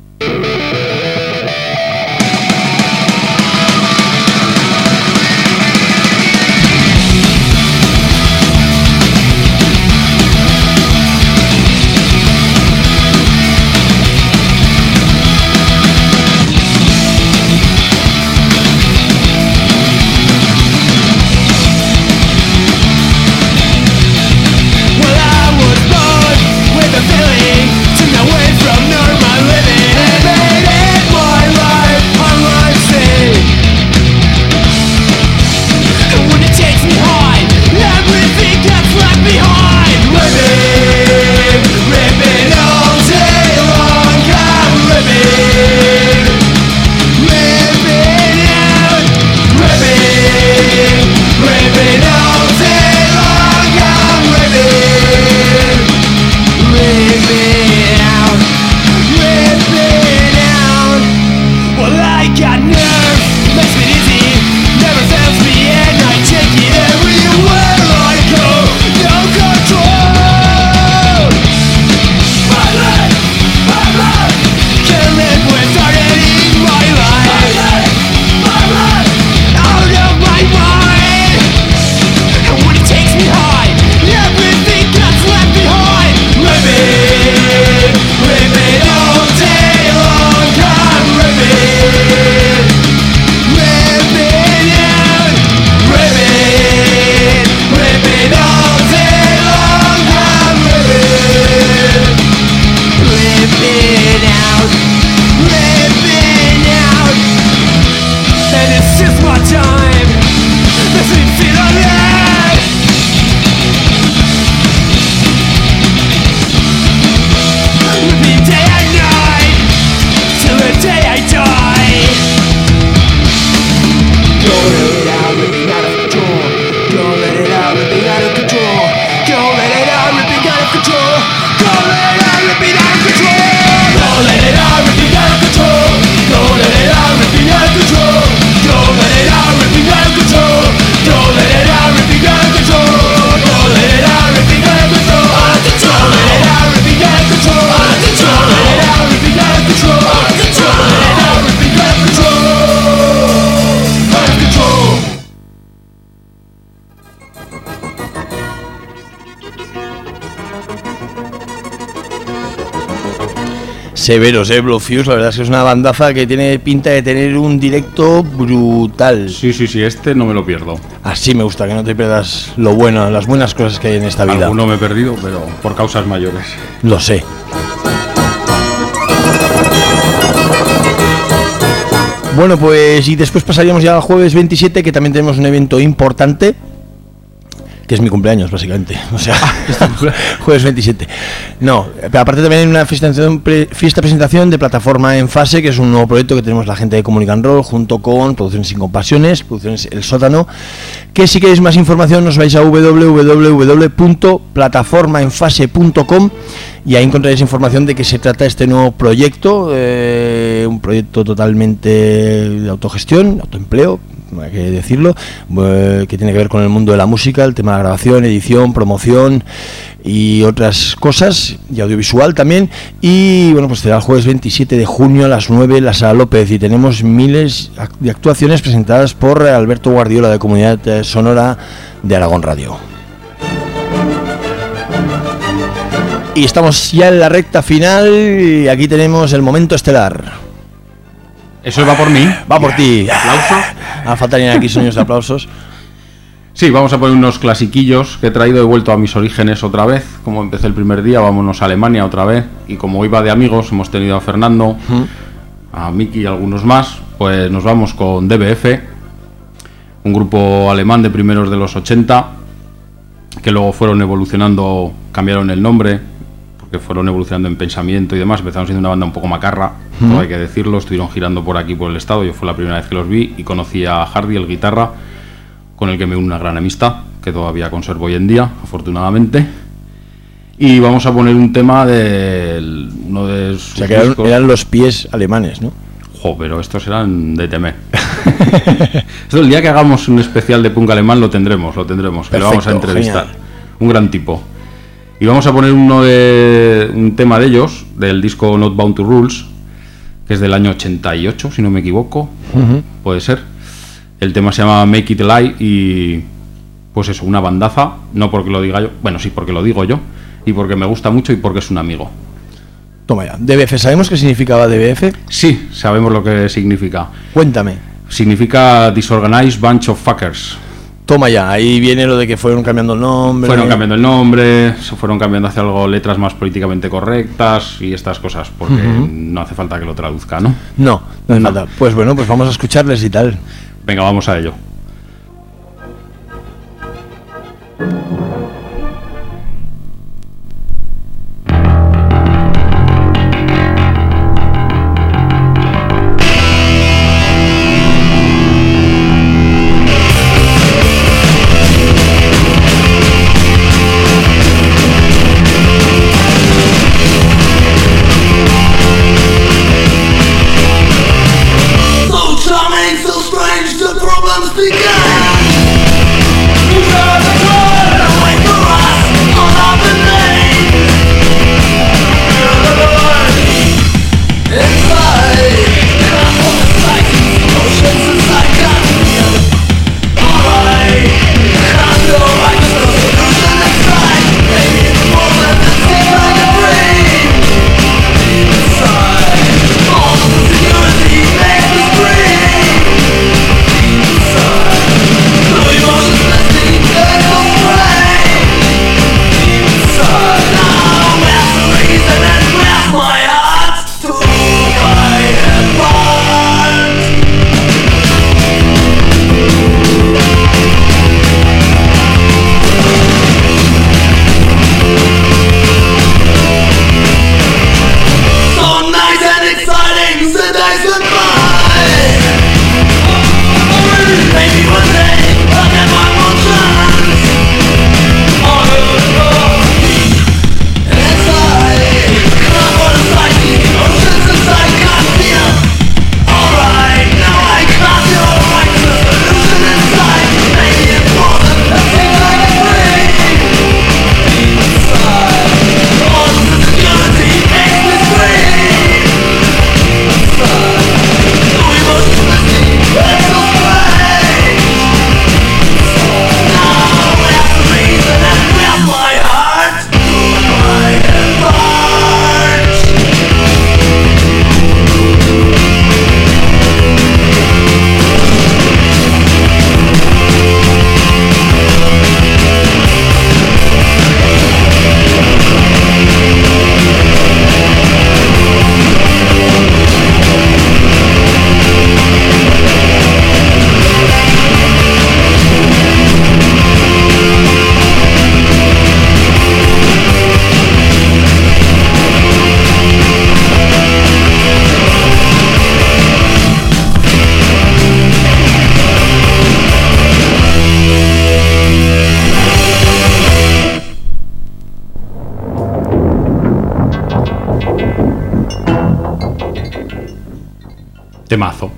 Severos, Bellfuse, la verdad es que es una bandaza que tiene pinta de tener un directo brutal. Sí, este no me lo pierdo. Así me gusta, que no te pierdas lo bueno, las buenas cosas que hay en esta vida. Alguno me he perdido, pero por causas mayores. Lo sé. Bueno, pues y después pasaríamos ya al jueves 27, que también tenemos un evento importante, que es mi cumpleaños, básicamente. O sea, jueves 27. No, pero aparte también hay una fiesta presentación de Plataforma en Fase, que es un nuevo proyecto que tenemos la gente de Comunican Roll, junto con Producciones Sin Compasiones, Producciones El Sótano, que si queréis más información os vais a www.plataformaenfase.com y ahí encontraréis información de qué se trata este nuevo proyecto, un proyecto totalmente de autogestión, autoempleo, hay que decirlo, que tiene que ver con el mundo de la música, el tema de la grabación, edición, promoción y otras cosas, y audiovisual también. Y bueno, pues será el jueves 27 de junio a las 9 en la Sala López, y tenemos miles de actuaciones presentadas por Alberto Guardiola, de Comunidad Sonora de Aragón Radio. Y estamos ya en la recta final, y aquí tenemos el momento estelar. ¿Eso va por mí? Va por ti. ¿Aplausos? Faltarían aquí sonidos de aplausos. Sí, vamos a poner unos clasiquillos que he traído. He vuelto a mis orígenes otra vez. Como empecé el primer día, vámonos a Alemania otra vez. Y como iba de amigos, hemos tenido a Fernando, a Miki y algunos más. Pues nos vamos con DBF, un grupo alemán de primeros de los 80, que luego fueron evolucionando, cambiaron el nombre, porque fueron evolucionando en pensamiento y demás. Empezaron siendo una banda un poco macarra, todo hay que decirlo. Estuvieron girando por aquí, por el estado. Yo fue la primera vez que los vi y conocí a Hardy, el guitarra, con el que me une una gran amistad, que todavía conservo hoy en día, afortunadamente. Y vamos a poner un tema de uno de sus discos. Eran los pies alemanes, ¿no? Jo, pero estos eran de temer. Esto, el día que hagamos un especial de punk alemán lo tendremos, Perfecto, que lo vamos a entrevistar. Genial. Un gran tipo. Y vamos a poner un tema de ellos, del disco Not Bound to Rules, que es del año 88, si no me equivoco. Puede ser. El tema se llama Make It Lie, y pues eso, una bandaza, no porque lo diga yo, bueno, sí, porque lo digo yo, y porque me gusta mucho y porque es un amigo. Toma ya. DBF, ¿sabemos qué significaba DBF? Sí, sabemos lo que significa. Cuéntame. Significa Disorganized Bunch of Fuckers. Toma ya, ahí viene lo de que fueron cambiando el nombre. Fueron cambiando el nombre, se fueron cambiando hacia algo, letras más políticamente correctas y estas cosas, porque no hace falta que lo traduzca, ¿no? No hace falta. Pues bueno, pues vamos a escucharles y tal. Venga, vamos a ello. Temazo.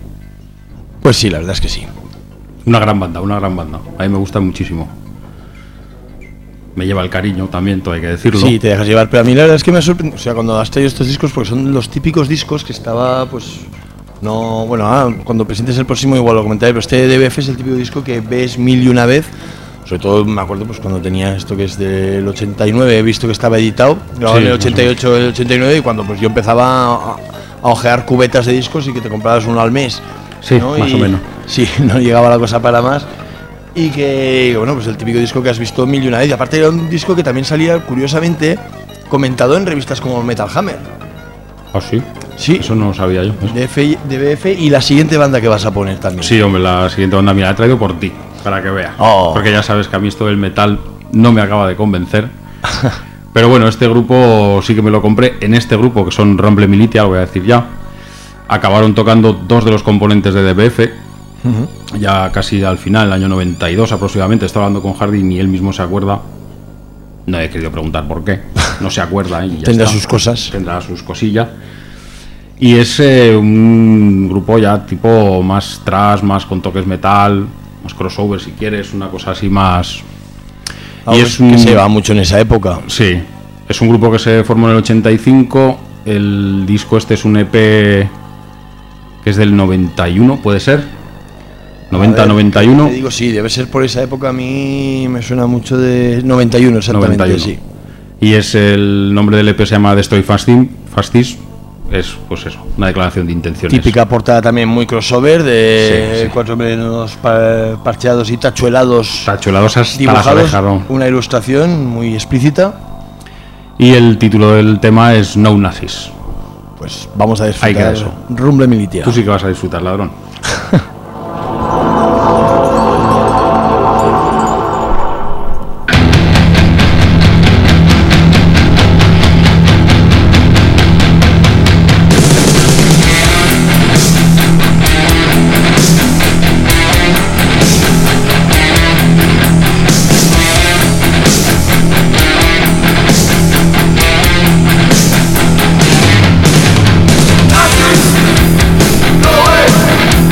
Pues sí, la verdad es que sí. Una gran banda, una gran banda. A mí me gusta muchísimo. me lleva el cariño también, todo hay que decirlo. Sí, te dejas llevar, pero a mí la verdad es que me sorprende, o sea, cuando has traído estos discos, porque son los típicos discos que estaba, pues, no, bueno, cuando presentes el próximo igual lo comentaré, pero este DBF es el típico disco que ves mil y una vez, sobre todo me acuerdo pues cuando tenía esto que es del 89, he visto que estaba editado, grabado en el 88, el 89, y cuando pues yo empezaba a ojear cubetas de discos y que te comprabas uno al mes. Sí, ¿no? más o menos. Sí, no llegaba la cosa para más. Y que, bueno, pues el típico disco que has visto mil y una vez. Y aparte era un disco que también salía, curiosamente, comentado en revistas como Metal Hammer. ¿Ah, sí? Sí. Eso no lo sabía yo. DBF y la siguiente banda que vas a poner también. Sí, hombre, la siguiente banda, mira, la he traído por ti, para que veas. Porque ya sabes que a mí esto del metal no me acaba de convencer. Pero bueno, este grupo sí que me lo compré. En este grupo, que son Rumble Militia, lo voy a decir ya, acabaron tocando dos de los componentes de DBF. Ya casi al final, el año 92 aproximadamente, estaba hablando con Hardy y él mismo se acuerda. No he querido preguntar por qué, no se acuerda. Y ya tendrá está. sus cosas. Tendrá sus cosillas. Y es un grupo ya tipo más thrash, más con toques metal, más crossover si quieres, una cosa así más... Y es que se va mucho en esa época. Sí, es un grupo que se formó en el 85, el disco este es un EP que es del 91, ¿puede ser? 90-91. Te digo, sí, debe ser por esa época, a mí me suena mucho de 91 exactamente, 91. Sí. Y es el nombre del EP se llama Destroy Fascism. Es pues eso, una declaración de intenciones. Típica portada también muy crossover de cuatro menos parcheados y tachuelados hasta dibujados, las orejas, ¿no? Una ilustración muy explícita. Y el título del tema es No Nazis. Pues vamos a disfrutar. Ahí queda eso. Rumble Militia. Tú sí que vas a disfrutar, ladrón. Nazis, no way.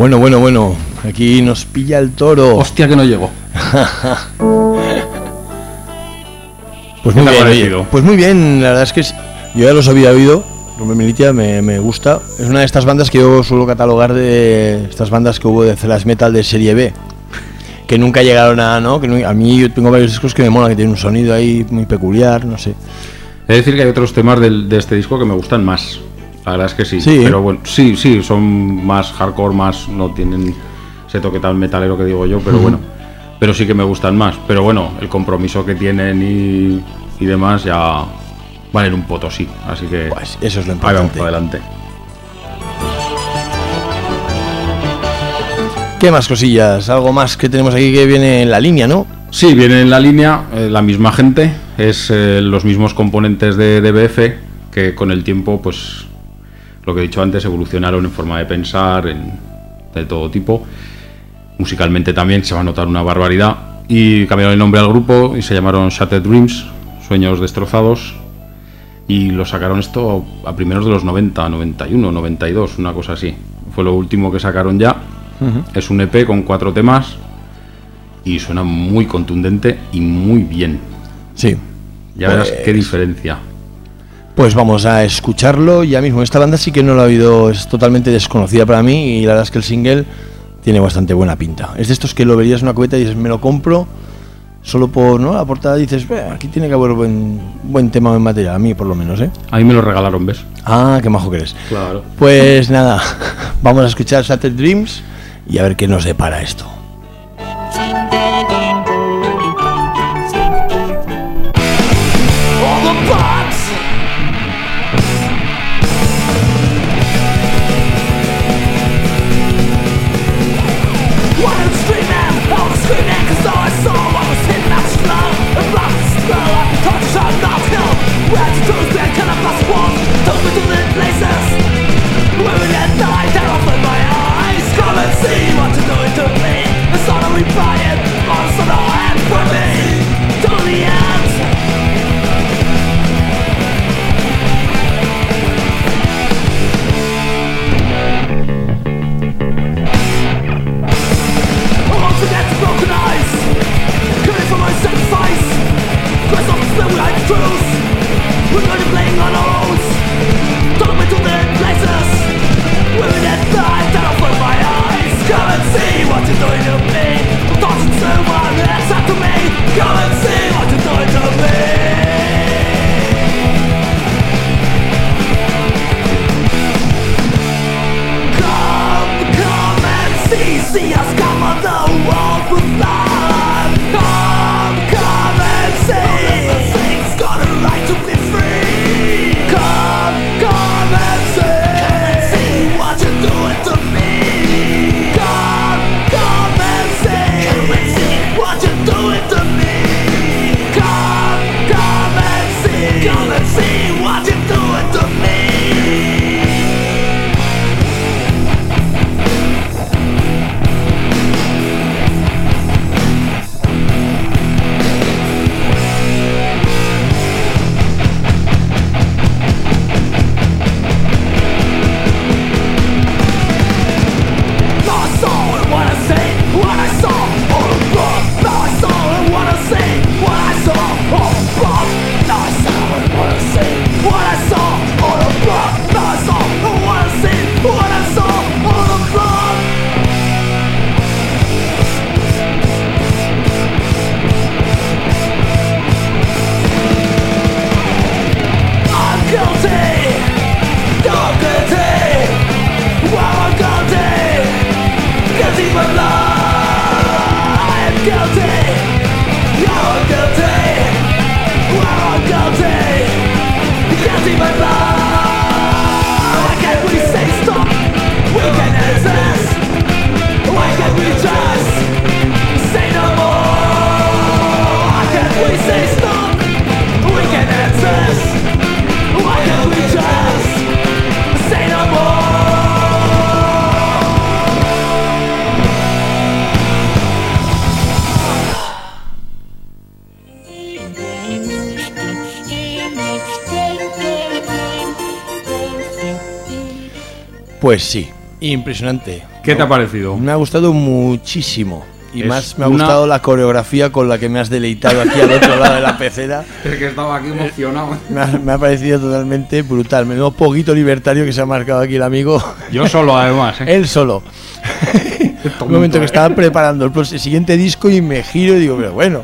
Bueno. Aquí nos pilla el toro. Hostia, que no llego. Pues ¿Qué muy te ha bien, parecido? oye. Pues muy bien, la verdad es que yo ya los había oído. Rubén Militia me gusta. Es una de estas bandas que yo suelo catalogar de estas bandas que hubo de thrash metal de serie B. Que nunca llegaron a, ¿no? Que a mí yo tengo varios discos que me molan, que tienen un sonido ahí muy peculiar, no sé. He de decir que hay otros temas de este disco que me gustan más. La verdad es que sí. Sí. Pero bueno, sí, son más hardcore, más no tienen ese toque tan metalero que digo yo, pero bueno. Pero sí que me gustan más. Pero bueno, el compromiso que tienen y demás ya valen un potosí. Así que Pues eso es lo ahí vamos importante. para adelante. ¿Qué más cosillas? Algo más que tenemos aquí que viene en la línea, ¿no? Sí, viene en la línea la misma gente, es los mismos componentes de DBF que con el tiempo, pues lo que he dicho antes, evolucionaron en forma de pensar, de todo tipo. Musicalmente también se va a notar una barbaridad y cambiaron el nombre al grupo y se llamaron Shattered Dreams, Sueños Destrozados, y lo sacaron esto a primeros de los 90, 91, 92, una cosa así. Fue lo último que sacaron ya. Es un EP con 4 temas y suena muy contundente y muy bien. Sí. Ya verás qué diferencia. Pues vamos a escucharlo ya mismo. Esta banda sí que no la he oído, es totalmente desconocida para mí y la verdad es que el single tiene bastante buena pinta. Es de estos que lo verías en una cubeta y dices, me lo compro solo por, ¿no? La portada dices, aquí tiene que haber buen tema en material, a mí por lo menos, ¿eh? A mí me lo regalaron, ¿ves? Ah, qué majo que eres. Claro. Pues nada, vamos a escuchar Shattered Dreams y a ver qué nos depara esto. All the bugs. While I'm screaming, I was screaming 'cause all I saw was hidden out slow. A blood spell, I touch shot, not kill. Where to do is been kind of lost walls. Took me to the places where we get died. Then open my eyes, come and see what you're doing to me. The sun of replying, on sun of hand for me. To the end. Once again to broken eyes, coming from my sacrifice. Christ off the spill behind the truth. We're going to playing on our own. Took me to the places where we get died. Then open my eyes, come and see what you're doing to me. Touching someone else up to me. Come and see what you're doing to me. Come and see us come on the world with love. Come and see. Things got a right to be free. Come and see what you're doing to me. Come and see what you're doing to me. Come and see what you're doing to me. Now I saw and what I say, what I saw, all wrong. Now I saw and what I say, what I saw, all wrong. Now I saw and what I say, what I saw, all wrong. Now I saw and what I say, what I saw, all wrong. I'm guilty, you're guilty, well I'm guilty, guilty but love. I'm guilty, you're guilty, well I'm guilty, guilty but love. Why can't we say stop? We can exist. Why can't we just say no more? Why can't we say stop? We can exist. Why can't we just say no more? Pues sí, Impresionante. ¿Qué te ha parecido? Me ha gustado muchísimo. Y Es más me ha gustado la coreografía con la que me has deleitado aquí al otro lado de la pecera. Es que estaba aquí emocionado. Me ha parecido totalmente brutal. Menudo poquito libertario que se ha marcado aquí el amigo. Yo solo, además, ¿eh? Él solo. Un momento que estaba preparando el siguiente disco y me giro y digo, pero bueno.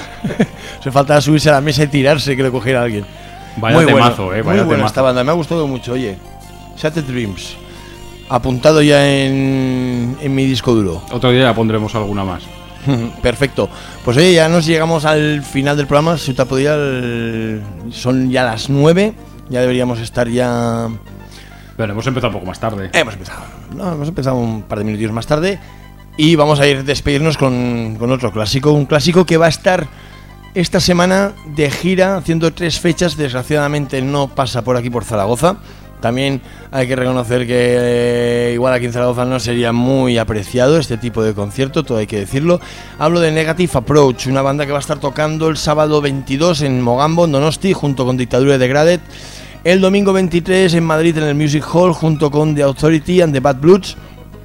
Se faltaba subirse a la mesa y tirarse que le cogiera a alguien. Vaya muy temazo, bueno, vaya muy buena temazo. esta banda, me ha gustado mucho, oye. Shattered Dreams. Apuntado ya en mi disco duro. Otro día ya pondremos alguna más. Perfecto. Pues oye, ya nos llegamos al final del programa. Si te podía, son ya las 9. Ya deberíamos estar ya. Pero hemos empezado un poco más tarde. Hemos empezado un par de minutos más tarde. Y vamos a ir despedirnos con otro clásico. Un clásico que va a estar esta semana de gira, haciendo 3 fechas. Desgraciadamente no pasa por aquí, por Zaragoza. También hay que reconocer que igual aquí en Zaragoza no sería muy apreciado este tipo de concierto, todo hay que decirlo. Hablo de Negative Approach, una banda que va a estar tocando el sábado 22 en Mogambo, en Donosti, junto con Dictadura Degraded. El domingo 23 en Madrid, en el Music Hall, junto con The Authority and the Bad Bloods.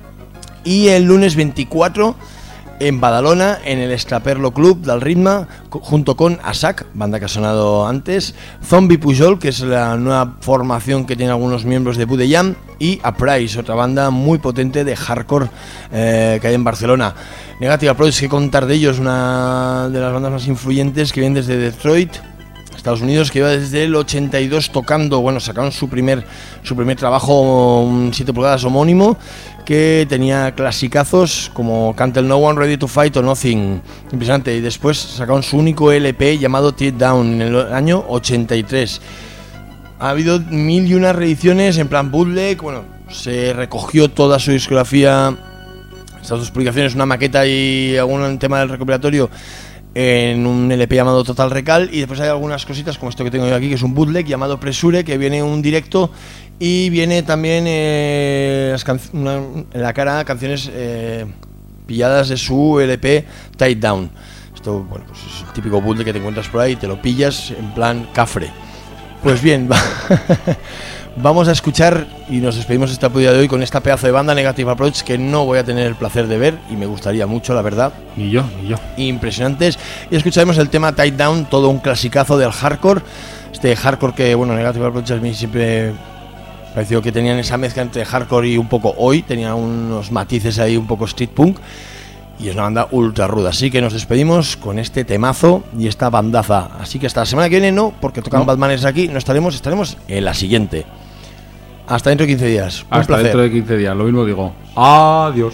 Y el lunes 24 en Badalona, en el Extraperlo Club del Ritme, junto con Asac, banda que ha sonado antes, Zombie Pujol, que es la nueva formación que tiene algunos miembros de Budeyam, y Uprise, otra banda muy potente de hardcore que hay en Barcelona. Negative Approach, que contar de ellos, una de las bandas más influyentes que viene desde Detroit, Estados Unidos, que lleva desde el 82 tocando. Bueno, sacaron su primer trabajo, un 7 pulgadas homónimo, que tenía clasicazos como Can't Tell No One, Ready to Fight o Nothing. Impresionante. Y después sacaron su único LP llamado Tear Down en el año 83. Ha habido 1001 reediciones en plan bootleg. Bueno, se recogió toda su discografía, estas 2 publicaciones, una maqueta y algún tema del recopilatorio, en un LP llamado Total Recall. Y después hay algunas cositas como esto que tengo yo aquí, que es un bootleg llamado Pressure, que viene un directo y viene también en la cara canciones pilladas de su LP Tied Down. Esto, bueno, pues es el típico bootleg que te encuentras por ahí, te lo pillas en plan cafre. Pues bien, vamos a escuchar y nos despedimos esta día de hoy con esta pedazo de banda, Negative Approach, que no voy a tener el placer de ver y me gustaría mucho, la verdad. Ni yo. Impresionantes. Y escucharemos el tema Tied Down, todo un clasicazo del hardcore. Este hardcore que, bueno, Negative Approach a mí siempre pareció que tenían esa mezcla entre hardcore y un poco hoy, tenían unos matices ahí un poco street punk. Y es una banda ultra ruda, así que nos despedimos con este temazo y esta bandaza. Así que hasta la semana que viene no, porque tocan Batmanes aquí, no estaremos en la siguiente. Hasta dentro de 15 días. Un Hasta placer. dentro de 15 días, lo mismo digo. Adiós.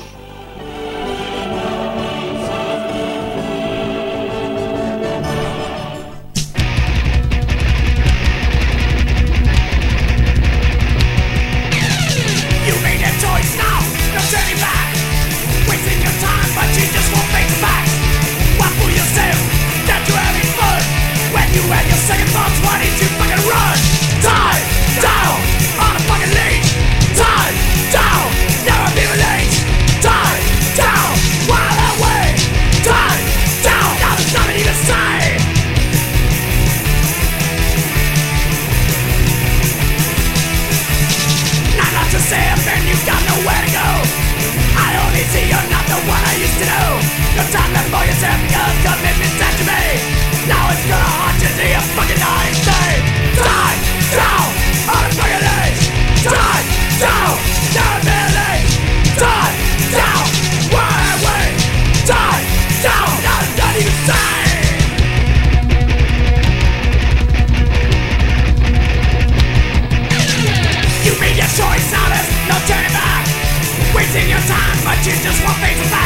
Choice, now there's no turning back. Wasting your time, but you just won't face the fact.